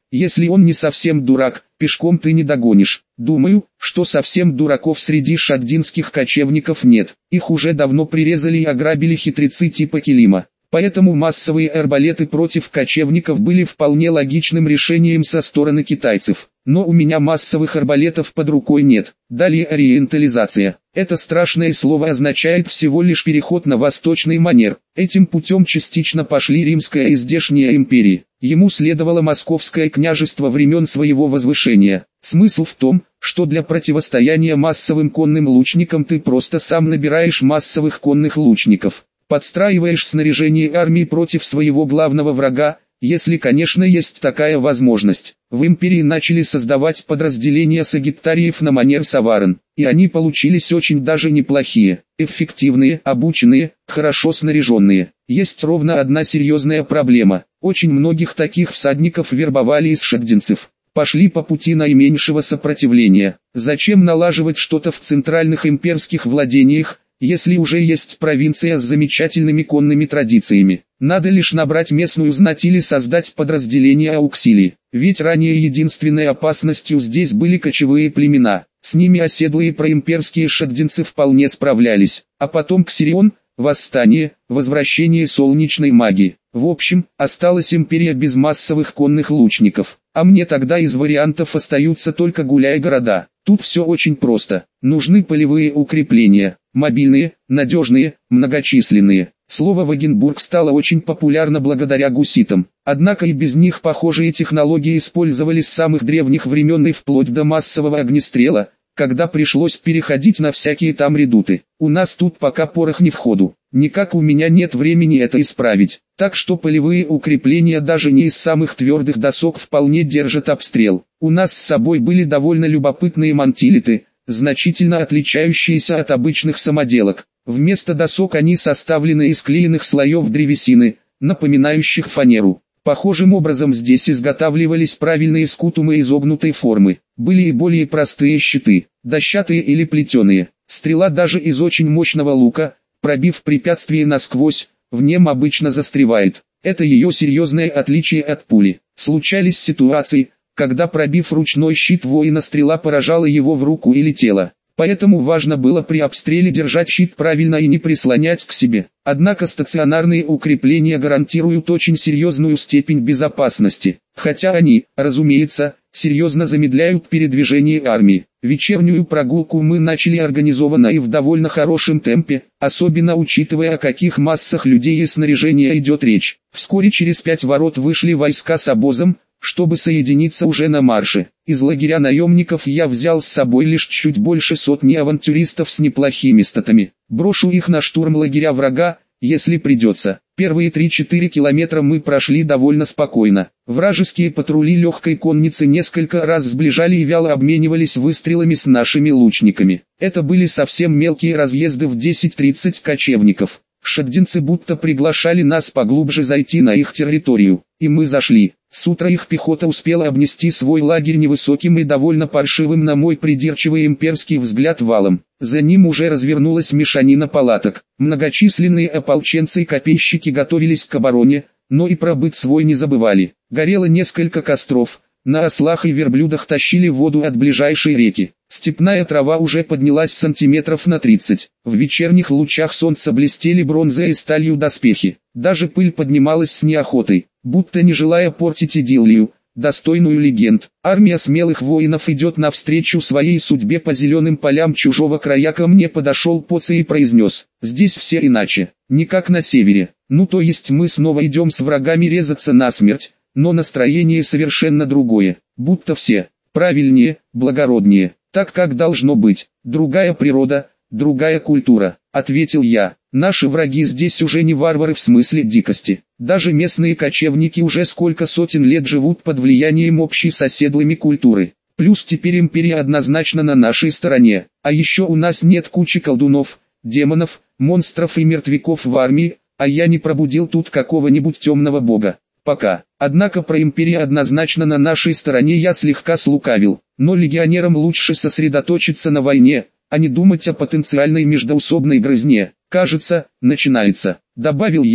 Если он не совсем дурак, пешком ты не догонишь. Думаю, что совсем дураков среди шаддинских кочевников нет. Их уже давно прирезали и ограбили хитрецы типа Килима. Поэтому массовые арбалеты против кочевников были вполне логичным решением со стороны китайцев. Но у меня массовых арбалетов под рукой нет. Далее ориентализация. Это страшное слово означает всего лишь переход на восточный манер. Этим путем частично пошли Римская и здешняя империи. Ему следовало Московское княжество времен своего возвышения. Смысл в том, что для противостояния массовым конным лучникам ты просто сам набираешь массовых конных лучников. Подстраиваешь снаряжение армии против своего главного врага, если, конечно, есть такая возможность. В империи начали создавать подразделения сагиттариев на манер саварен, и они получились очень даже неплохие, эффективные, обученные, хорошо снаряженные. Есть ровно одна серьезная проблема. Очень многих таких всадников вербовали из шаддинцев. Пошли по пути наименьшего сопротивления. Зачем налаживать что-то в центральных имперских владениях, если уже есть провинция с замечательными конными традициями? Надо лишь набрать местную знать или создать подразделение ауксилий. Ведь ранее единственной опасностью здесь были кочевые племена. С ними оседлые проимперские шаддинцы вполне справлялись. А потом Ксирион, восстание, возвращение солнечной магии. В общем, осталась империя без массовых конных лучников. А мне тогда из вариантов остаются только гуляй-города. Тут все очень просто. Нужны полевые укрепления. Мобильные, надежные, многочисленные. Слово «Вагенбург» стало очень популярно благодаря гуситам. Однако и без них похожие технологии использовались с самых древних времен и вплоть до массового огнестрела, когда пришлось переходить на всякие там редуты. У нас тут пока порох не в ходу. Никак у меня нет времени это исправить. Так что полевые укрепления даже не из самых твердых досок вполне держат обстрел. У нас с собой были довольно любопытные мантилиты, значительно отличающиеся от обычных самоделок. Вместо досок они составлены из клеенных слоев древесины, напоминающих фанеру. Похожим образом здесь изготавливались правильные скутумы изогнутой формы. Были и более простые щиты, дощатые или плетеные. Стрела даже из очень мощного лука, пробив препятствие насквозь, в нем обычно застревает. Это ее серьезное отличие от пули. Случались ситуации, когда пробив ручной щит воина, стрела поражала его в руку или тело. Поэтому важно было при обстреле держать щит правильно и не прислонять к себе. Однако стационарные укрепления гарантируют очень серьезную степень безопасности. Хотя они, разумеется, серьезно замедляют передвижение армии. Вечернюю прогулку мы начали организованно и в довольно хорошем темпе, особенно учитывая, о каких массах людей и снаряжения идет речь. Вскоре через пять ворот вышли войска с обозом, чтобы соединиться уже на марше. Из лагеря наемников я взял с собой лишь чуть больше сотни авантюристов с неплохими статами. Брошу их на штурм лагеря врага, если придется. Первые три-четыре километра мы прошли довольно спокойно. Вражеские патрули легкой конницы несколько раз сближали и вяло обменивались выстрелами с нашими лучниками. Это были совсем мелкие разъезды в десять-тридцать кочевников. Шаддинцы будто приглашали нас поглубже зайти на их территорию. И мы зашли. С утра их пехота успела обнести свой лагерь невысоким и довольно паршивым на мой придирчивый имперский взгляд валом. За ним уже развернулась мешанина палаток. Многочисленные ополченцы и копейщики готовились к обороне, но и про быт свой не забывали. Горело несколько костров. На ослах и верблюдах тащили воду от ближайшей реки. Степная трава уже поднялась сантиметров на тридцать. В вечерних лучах солнца блестели бронзой и сталью доспехи. Даже пыль поднималась с неохотой, будто не желая портить идиллию, достойную легенд. Армия смелых воинов идет навстречу своей судьбе по зеленым полям чужого края. Ко мне подошел Поци и произнес: «Здесь все иначе, не как на севере. Ну то есть мы снова идем с врагами резаться насмерть, но настроение совершенно другое, будто все, правильнее, благороднее, так как должно быть, другая природа, другая культура», — ответил я. «Наши враги здесь уже не варвары в смысле дикости. Даже местные кочевники уже сколько сотен лет живут под влиянием общей с оседлыми культуры. Плюс теперь империя однозначно на нашей стороне. А еще у нас нет кучи колдунов, демонов, монстров и мертвяков в армии, а я не пробудил тут какого-нибудь темного бога. Пока. Однако про империю однозначно на нашей стороне я слегка слукавил. Но легионерам лучше сосредоточиться на войне, а не думать о потенциальной междоусобной грызне. Кажется, начинается», — добавил я,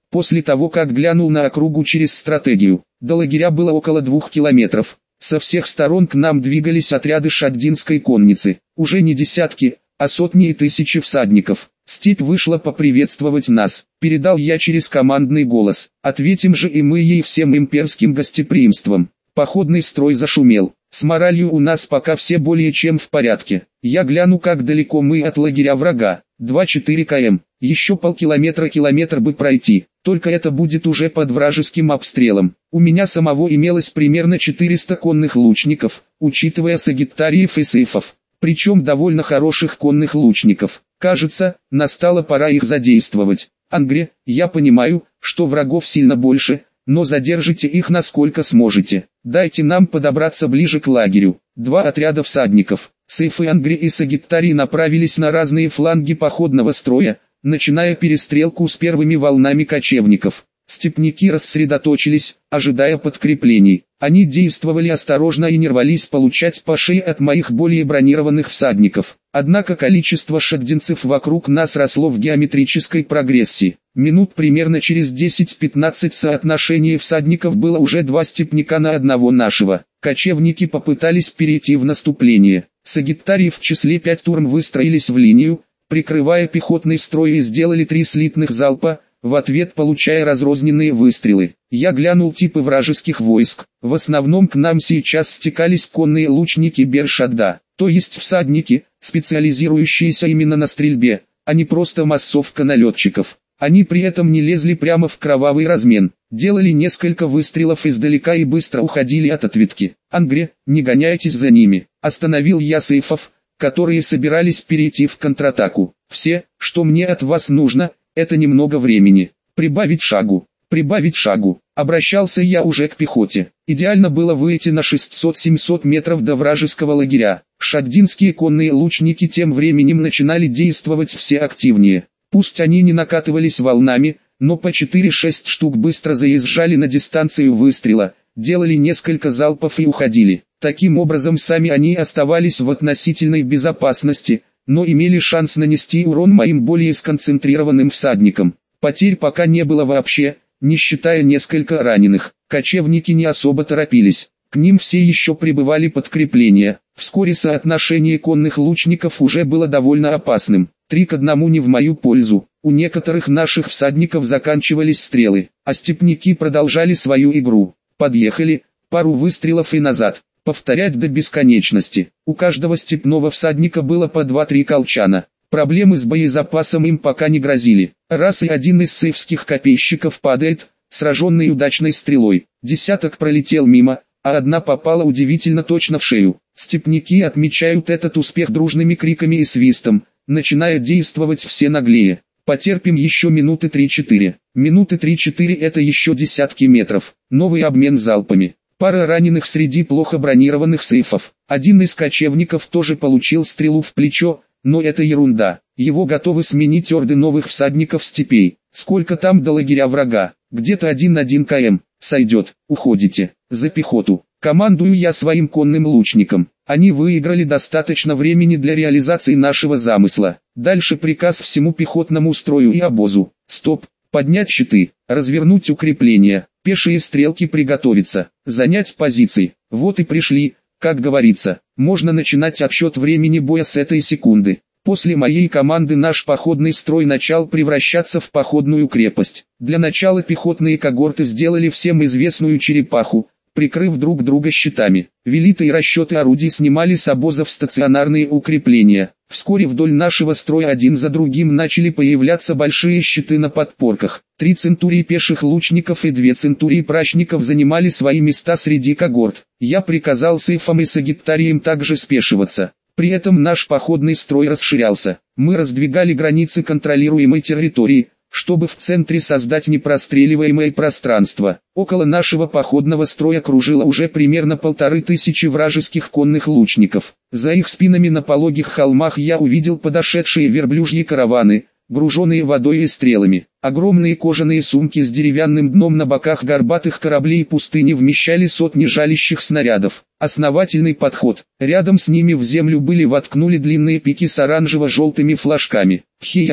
После того как глянул на округу через стратегию, до лагеря было около двух километров. Со всех сторон к нам двигались отряды шаддинской конницы, уже не десятки, а сотни и тысячи всадников. Степь вышла поприветствовать нас, передал я через командный голос, ответим же и мы ей всем имперским гостеприимством. Походный строй зашумел, с моралью у нас пока все более чем в порядке. Я гляну, как далеко мы от лагеря врага, два-четыре километра, еще полкилометра-километр бы пройти, только это будет уже под вражеским обстрелом. У меня самого имелось примерно четыреста конных лучников, учитывая сагиттариев и сейфов, причем довольно хороших конных лучников. Кажется, настала пора их задействовать. Ангре, я понимаю, что врагов сильно больше, но задержите их насколько сможете. Дайте нам подобраться ближе к лагерю. Два отряда всадников, Сейф и Ангре и Сагиттарий направились на разные фланги походного строя, начиная перестрелку с первыми волнами кочевников. Степняки рассредоточились, ожидая подкреплений. Они действовали осторожно и не рвались получать по шее от моих более бронированных всадников. Однако количество шаддинцев вокруг нас росло в геометрической прогрессии. Минут примерно через десять-пятнадцать соотношение всадников было уже два степняка на одного нашего. Кочевники попытались перейти в наступление. Сагиттарии в числе пять турм выстроились в линию, прикрывая пехотный строй, и сделали три слитных залпа, в ответ получая разрозненные выстрелы. Я глянул типы вражеских войск. В основном к нам сейчас стекались конные лучники Бершадда, то есть всадники, специализирующиеся именно на стрельбе, а не просто массовка налетчиков. Они при этом не лезли прямо в кровавый размен, делали несколько выстрелов издалека и быстро уходили от ответки. «Ангре, не гоняйтесь за ними», остановил я сейфов, которые собирались перейти в контратаку. «Все, что мне от вас нужно, это немного времени. Прибавить шагу, прибавить шагу». Обращался я уже к пехоте. Идеально было выйти на шестьсот-семьсот метров до вражеского лагеря. Шаддинские конные лучники тем временем начинали действовать все активнее. Пусть они не накатывались волнами, но по четыре-шесть штук быстро заезжали на дистанцию выстрела, делали несколько залпов и уходили. Таким образом сами они оставались в относительной безопасности, но имели шанс нанести урон моим более сконцентрированным всадникам. Потерь пока не было вообще, не считая несколько раненых. Кочевники не особо торопились, к ним все еще прибывали подкрепления. Вскоре соотношение конных лучников уже было довольно опасным. Три к одному не в мою пользу. У некоторых наших всадников заканчивались стрелы, а степняки продолжали свою игру. Подъехали, пару выстрелов и назад. Повторять до бесконечности. У каждого степного всадника было по два-три колчана. Проблемы с боезапасом им пока не грозили. Раз и один из сейфских копейщиков падает, сраженный удачной стрелой. Десяток пролетел мимо, а одна попала удивительно точно в шею. Степняки отмечают этот успех дружными криками и свистом, начиная действовать все наглее. Потерпим еще минуты три-четыре. Минуты три-четыре это еще десятки метров. Новый обмен залпами. Пара раненых среди плохо бронированных сейфов. Один из кочевников тоже получил стрелу в плечо, но это ерунда. Его готовы сменить орды новых всадников степей. Сколько там до лагеря врага? Где-то один-один километр. Сойдет. Уходите. За пехоту. Командую я своим конным лучникам. Они выиграли достаточно времени для реализации нашего замысла. Дальше приказ всему пехотному строю и обозу. Стоп. Поднять щиты. Развернуть укрепления. Пешие стрелки приготовиться. Занять позиции. Вот и пришли, как говорится. Можно начинать отсчет времени боя с этой секунды. После моей команды наш походный строй начал превращаться в походную крепость. Для начала пехотные когорты сделали всем известную черепаху, прикрыв друг друга щитами. Велиты и расчеты орудий снимали с обозов стационарные укрепления. Вскоре вдоль нашего строя один за другим начали появляться большие щиты на подпорках. Три центурии пеших лучников и две центурии прачников занимали свои места среди когорт. Я приказал сейфам и сагиттариям также спешиваться. При этом наш походный строй расширялся. Мы раздвигали границы контролируемой территории, чтобы в центре создать непростреливаемое пространство. Около нашего походного строя кружило уже примерно полторы тысячи вражеских конных лучников. За их спинами на пологих холмах я увидел подошедшие верблюжьи караваны, груженные водой и стрелами. Огромные кожаные сумки с деревянным дном на боках горбатых кораблей пустыни вмещали сотни жалящих снарядов. Основательный подход. Рядом с ними в землю были воткнули длинные пики с оранжево-желтыми флажками. Хе-хе,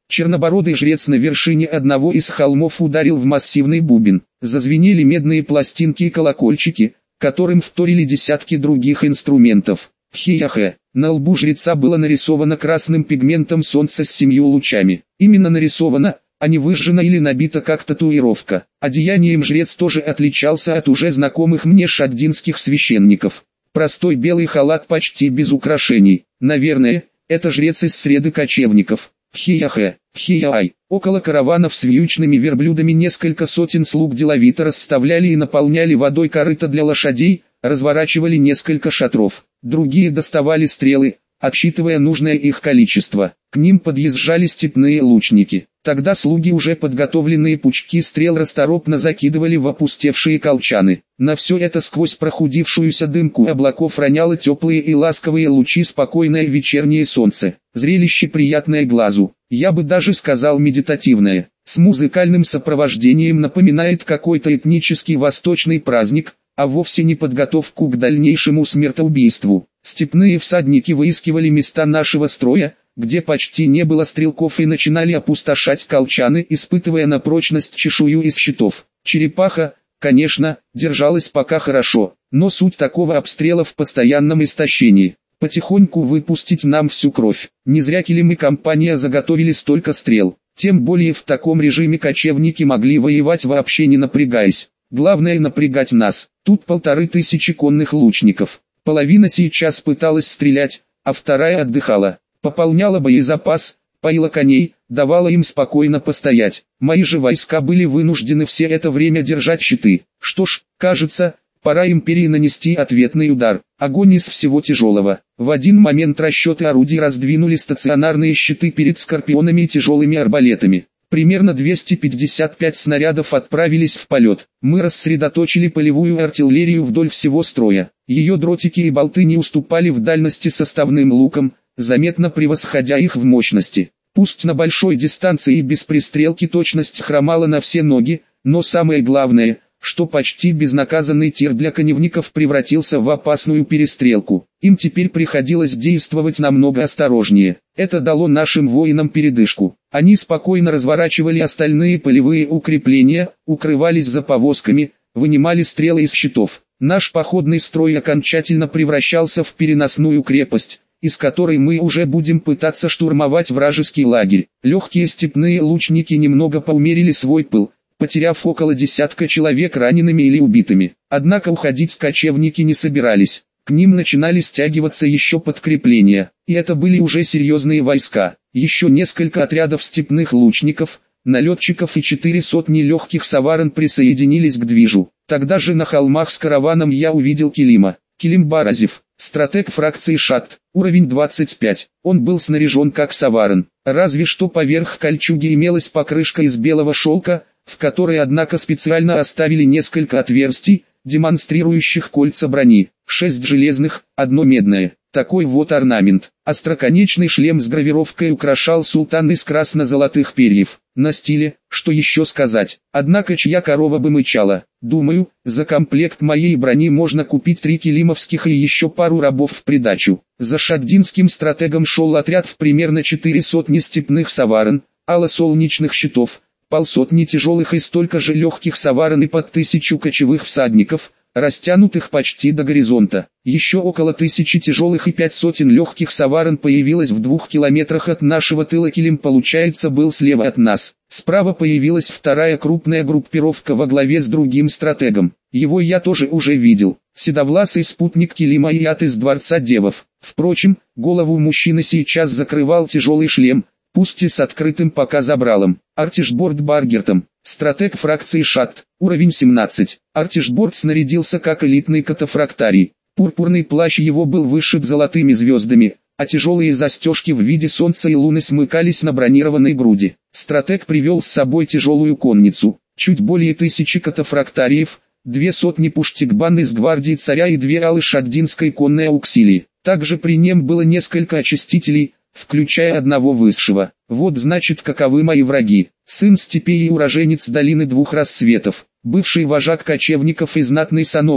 Чернобородый жрец на вершине одного из холмов ударил в массивный бубен. Зазвенели медные пластинки и колокольчики, которым вторили десятки других инструментов. Хе-хе. На лбу жреца было нарисовано красным пигментом солнце с семью лучами. Именно нарисовано, а не выжжено или набито как татуировка. Одеянием жрец тоже отличался от уже знакомых мне шаддинских священников. Простой белый халат почти без украшений. Наверное, это жрец из среды кочевников. Хе-хе, хе-ай. Около караванов с вьючными верблюдами несколько сотен слуг деловито расставляли и наполняли водой корыта для лошадей, разворачивали несколько шатров. Другие доставали стрелы, отсчитывая нужное их количество. К ним подъезжали степные лучники. Тогда слуги уже подготовленные пучки стрел расторопно закидывали в опустевшие колчаны. На все это сквозь прохудившуюся дымку облаков роняло теплые и ласковые лучи спокойное вечернее солнце. Зрелище приятное глазу, я бы даже сказал медитативное. С музыкальным сопровождением напоминает какой-то этнический восточный праздник, а вовсе не подготовку к дальнейшему смертоубийству. Степные всадники выискивали места нашего строя, где почти не было стрелков, и начинали опустошать колчаны, испытывая на прочность чешую из щитов. Черепаха, конечно, держалась пока хорошо, но суть такого обстрела в постоянном истощении. Потихоньку выпустить нам всю кровь. Не зря Килим и компания заготовили столько стрел. Тем более в таком режиме кочевники могли воевать вообще не напрягаясь. Главное напрягать нас. Тут полторы тысячи конных лучников. Половина сейчас пыталась стрелять, а вторая отдыхала. Пополняла боезапас, поила коней, давала им спокойно постоять. Мои же войска были вынуждены все это время держать щиты. Что ж, кажется, пора империи нанести ответный удар. Огонь из всего тяжелого. В один момент расчеты орудий раздвинули стационарные щиты перед скорпионами и тяжелыми арбалетами. Примерно двести пятьдесят пять снарядов отправились в полет. Мы рассредоточили полевую артиллерию вдоль всего строя. Ее дротики и болты не уступали в дальности составным лукам, заметно превосходя их в мощности. Пусть на большой дистанции и без пристрелки точность хромала на все ноги, но самое главное, что почти безнаказанный тир для коневников превратился в опасную перестрелку. Им теперь приходилось действовать намного осторожнее. Это дало нашим воинам передышку. Они спокойно разворачивали остальные полевые укрепления, укрывались за повозками, вынимали стрелы из щитов. Наш походный строй окончательно превращался в переносную крепость, из которой мы уже будем пытаться штурмовать вражеский лагерь. Легкие степные лучники немного поумерили свой пыл, потеряв около десятка человек ранеными или убитыми. Однако уходить кочевники не собирались. К ним начинали стягиваться еще подкрепления, и это были уже серьезные войска. Еще несколько отрядов степных лучников, налетчиков и четыре сотни легких саваран присоединились к движу. Тогда же на холмах с караваном я увидел Килима. Килим Баразев, стратег фракции Шадд, уровень двадцать пять. Он был снаряжен как саваран, разве что поверх кольчуги имелась покрышка из белого шелка, в которой однако специально оставили несколько отверстий, демонстрирующих кольца брони. Шесть железных, одно медное. Такой вот орнамент. Остроконечный шлем с гравировкой украшал султан из красно-золотых перьев. На стиле, что еще сказать. Однако чья корова бы мычала. Думаю, за комплект моей брони можно купить три килимовских и еще пару рабов в придачу. За шаддинским стратегом шел отряд в примерно четыре сотни степных саваран, ало-солнечных щитов, полсотни тяжелых и столько же легких саваран и под тысячу кочевых всадников, растянутых почти до горизонта. Еще около тысячи тяжелых и пять сотен легких саваран появилось в двух километрах от нашего тыла. Килим, получается, был слева от нас. Справа появилась вторая крупная группировка во главе с другим стратегом. Его я тоже уже видел. Седовласый спутник Килима и ад из дворца девов. Впрочем, голову мужчины сейчас закрывал тяжелый шлем, пусть и с открытым пока забралом. Артишборд Баргертом, стратег фракции Шадд, уровень семнадцать. Артишборд снарядился как элитный катафрактарий. Пурпурный плащ его был вышит золотыми звездами, а тяжелые застежки в виде солнца и луны смыкались на бронированной груди. Стратег привел с собой тяжелую конницу, чуть более тысячи катафрактариев, две сотни пуштикбан из гвардии царя и две алы шаддинской конной ауксилии. Также при нем было несколько очистителей, включая одного высшего. Вот значит каковы мои враги. Сын степей и уроженец долины двух рассветов, бывший вожак кочевников и знатный сановник,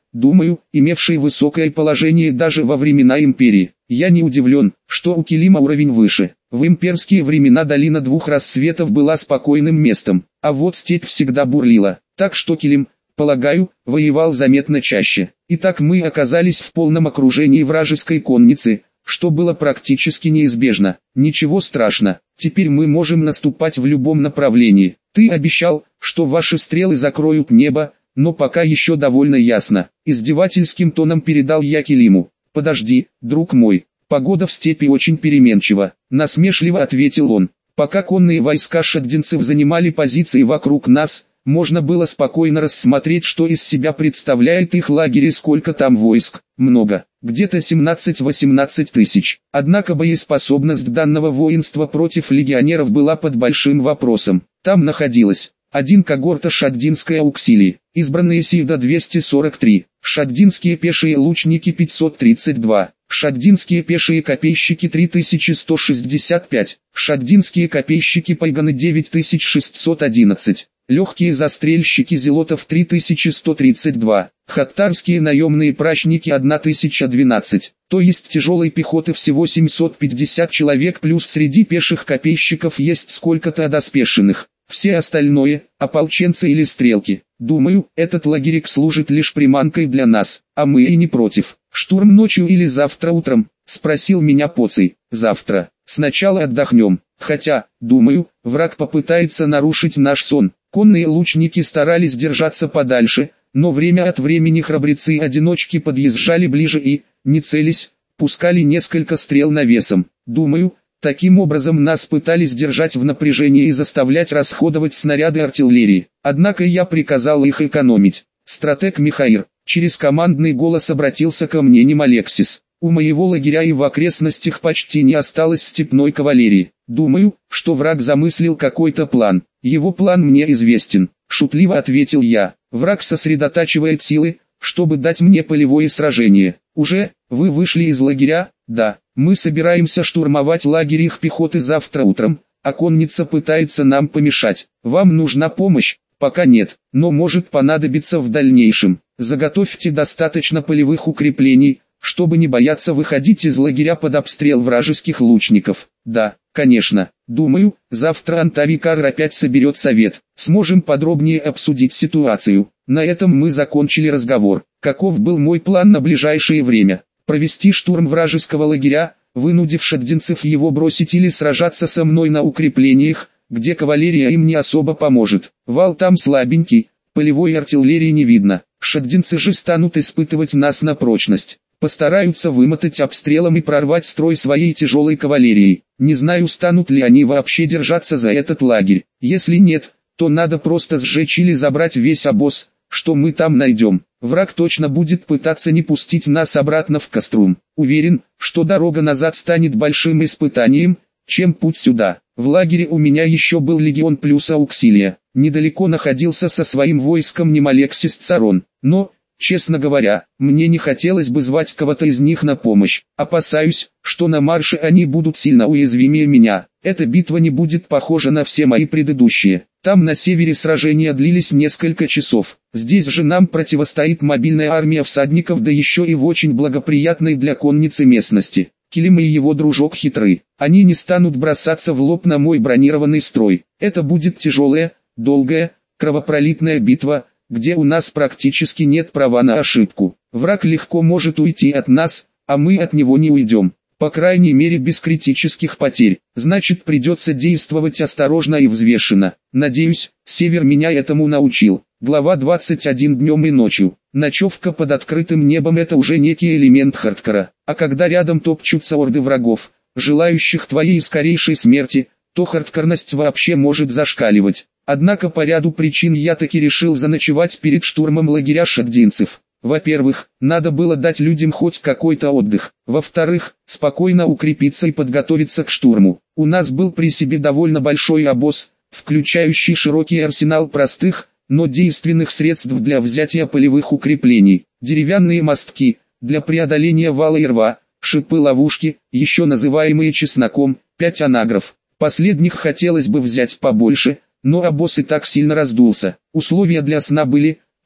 думаю, имевший высокое положение даже во времена империи. Я не удивлен, что у Килима уровень выше. В имперские времена долина двух рассветов была спокойным местом, а вот степь всегда бурлила, так что Килим, полагаю, воевал заметно чаще. Итак, мы оказались в полном окружении вражеской конницы, что было практически неизбежно. Ничего страшного, теперь мы можем наступать в любом направлении. Ты обещал, что ваши стрелы закроют небо, но пока еще довольно ясно. Издевательским тоном передал я Килиму. Подожди, друг мой, погода в степи очень переменчива, насмешливо ответил он. Пока конные войска шаддинцев занимали позиции вокруг нас, можно было спокойно рассмотреть, что из себя представляет их лагерь и сколько там войск. Много, где-то семнадцать-восемнадцать тысяч. Однако боеспособность данного воинства против легионеров была под большим вопросом. Там находилась один когорта шаддинской ауксилии, избранные Сида двести сорок три, шаддинские пешие лучники пятьсот тридцать два, шаддинские пешие копейщики три тысячи сто шестьдесят пять, шаддинские копейщики пайганы девять тысяч шестьсот одиннадцать, легкие застрельщики зелотов три тысячи сто тридцать два, хаттарские наемные прачники тысяча двенадцать, то есть тяжелой пехоты всего семьсот пятьдесят человек, плюс среди пеших копейщиков есть сколько-то одоспешенных. Все остальное – ополченцы или стрелки. Думаю, этот лагерик служит лишь приманкой для нас, а мы и не против. Штурм ночью или завтра утром, спросил меня Поций. Завтра. Сначала отдохнем. Хотя, думаю, враг попытается нарушить наш сон. Конные лучники старались держаться подальше, но время от времени храбрецы-одиночки подъезжали ближе и, не целясь, пускали несколько стрел навесом. Думаю, таким образом нас пытались держать в напряжении и заставлять расходовать снаряды артиллерии. Однако я приказал их экономить. Стратег Михаир, через командный голос обратился ко мне Немалексис. У моего лагеря и в окрестностях почти не осталось степной кавалерии. Думаю, что враг замыслил какой-то план. Его план мне известен, шутливо ответил я. Враг сосредотачивает силы, чтобы дать мне полевое сражение. Уже, вы вышли из лагеря? Да. Мы собираемся штурмовать лагерь их пехоты завтра утром, а конница пытается нам помешать. Вам нужна помощь? Пока нет, но может понадобиться в дальнейшем. Заготовьте достаточно полевых укреплений, чтобы не бояться выходить из лагеря под обстрел вражеских лучников. Да, конечно. Думаю, завтра Антавикар опять соберет совет. Сможем подробнее обсудить ситуацию. На этом мы закончили разговор. Каков был мой план на ближайшее время? Провести штурм вражеского лагеря, вынудив шаддинцев его бросить или сражаться со мной на укреплениях, где кавалерия им не особо поможет. Вал там слабенький, полевой артиллерии не видно. Шаддинцы же станут испытывать нас на прочность. Постараются вымотать обстрелом и прорвать строй своей тяжелой кавалерией. Не знаю, станут ли они вообще держаться за этот лагерь. Если нет, то надо просто сжечь или забрать весь обоз, что мы там найдем. Враг точно будет пытаться не пустить нас обратно в Каструм. Уверен, что дорога назад станет большим испытанием, чем путь сюда. В лагере у меня еще был легион плюс ауксилия. Недалеко находился со своим войском Немалексис Царон. Но, честно говоря, мне не хотелось бы звать кого-то из них на помощь. Опасаюсь, что на марше они будут сильно уязвимее меня. Эта битва не будет похожа на все мои предыдущие. Там на севере сражения длились несколько часов. Здесь же нам противостоит мобильная армия всадников, да еще и в очень благоприятной для конницы местности. Килим и его дружок хитры. Они не станут бросаться в лоб на мой бронированный строй. Это будет тяжелая, долгая, кровопролитная битва, где у нас практически нет права на ошибку. Враг легко может уйти от нас, а мы от него не уйдем. По крайней мере без критических потерь. Значит, придется действовать осторожно и взвешенно. Надеюсь, Север меня этому научил. Глава двадцать один. Днем и ночью. Ночевка под открытым небом — это уже некий элемент хардкора. А когда рядом топчутся орды врагов, желающих твоей скорейшей смерти, то хардкорность вообще может зашкаливать. Однако по ряду причин я таки решил заночевать перед штурмом лагеря шаддинцев. Во-первых, надо было дать людям хоть какой-то отдых. Во-вторых, спокойно укрепиться и подготовиться к штурму. У нас был при себе довольно большой обоз, включающий широкий арсенал простых, но действенных средств для взятия полевых укреплений. Деревянные мостки, для преодоления вала и рва, шипы-ловушки, еще называемые чесноком, пять анагров. Последних хотелось бы взять побольше, но обоз и так сильно раздулся. Условия для сна были,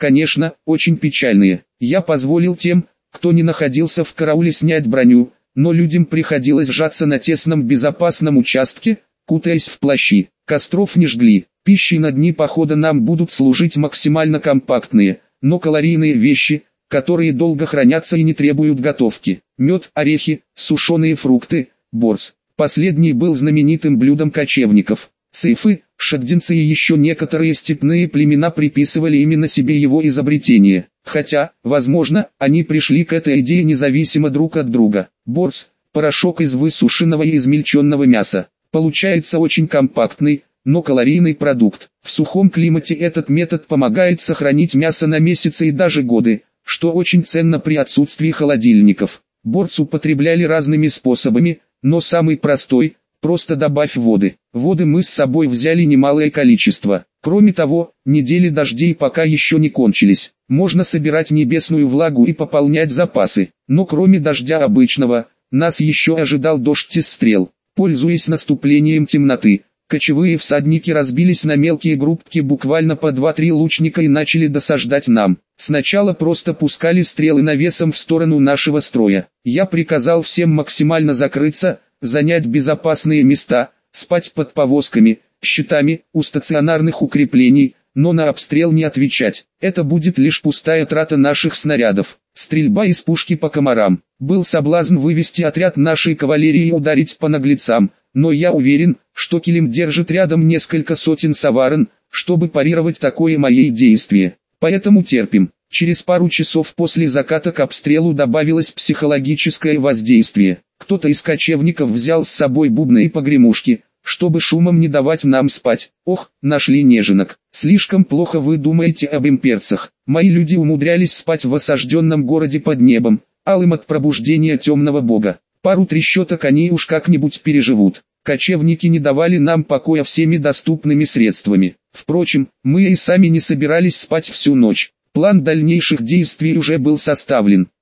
конечно, очень печальные. Я позволил тем, кто не находился в карауле, снять броню, но людям приходилось сжаться на тесном безопасном участке, кутаясь в плащи. Костров не жгли. Пищей на дни похода нам будут служить максимально компактные, но калорийные вещи, которые долго хранятся и не требуют готовки. Мед, орехи, сушеные фрукты, борс. Последний был знаменитым блюдом кочевников. Сейфы, шагдинцы и еще некоторые степные племена приписывали именно себе его изобретение. Хотя, возможно, они пришли к этой идее независимо друг от друга. Борс – порошок из высушенного и измельченного мяса. Получается очень компактный, но калорийный продукт. В сухом климате этот метод помогает сохранить мясо на месяцы и даже годы, что очень ценно при отсутствии холодильников. Борс употребляли разными способами, но самый простой – просто добавь воды. Воды мы с собой взяли немалое количество. Кроме того, недели дождей пока еще не кончились. Можно собирать небесную влагу и пополнять запасы. Но кроме дождя обычного, нас еще ожидал дождь из стрел. Пользуясь наступлением темноты, кочевые всадники разбились на мелкие группки буквально по два-три лучника и начали досаждать нам. Сначала просто пускали стрелы навесом в сторону нашего строя. Я приказал всем максимально закрыться, занять безопасные места, спать под повозками, щитами, у стационарных укреплений, но на обстрел не отвечать. Это будет лишь пустая трата наших снарядов. Стрельба из пушки по комарам. Был соблазн вывести отряд нашей кавалерии и ударить по наглецам, но я уверен, что Килим держит рядом несколько сотен саварен, чтобы парировать такое мои действие. Поэтому терпим. Через пару часов после заката к обстрелу добавилось психологическое воздействие. Кто-то из кочевников взял с собой бубны и погремушки, чтобы шумом не давать нам спать. Ох, нашли неженок. Слишком плохо вы думаете об имперцах. Мои люди умудрялись спать в осажденном городе под небом, алым от пробуждения темного бога. Пару трещоток они уж как-нибудь переживут. Кочевники не давали нам покоя всеми доступными средствами. Впрочем, мы и сами не собирались спать всю ночь. План дальнейших действий уже был составлен.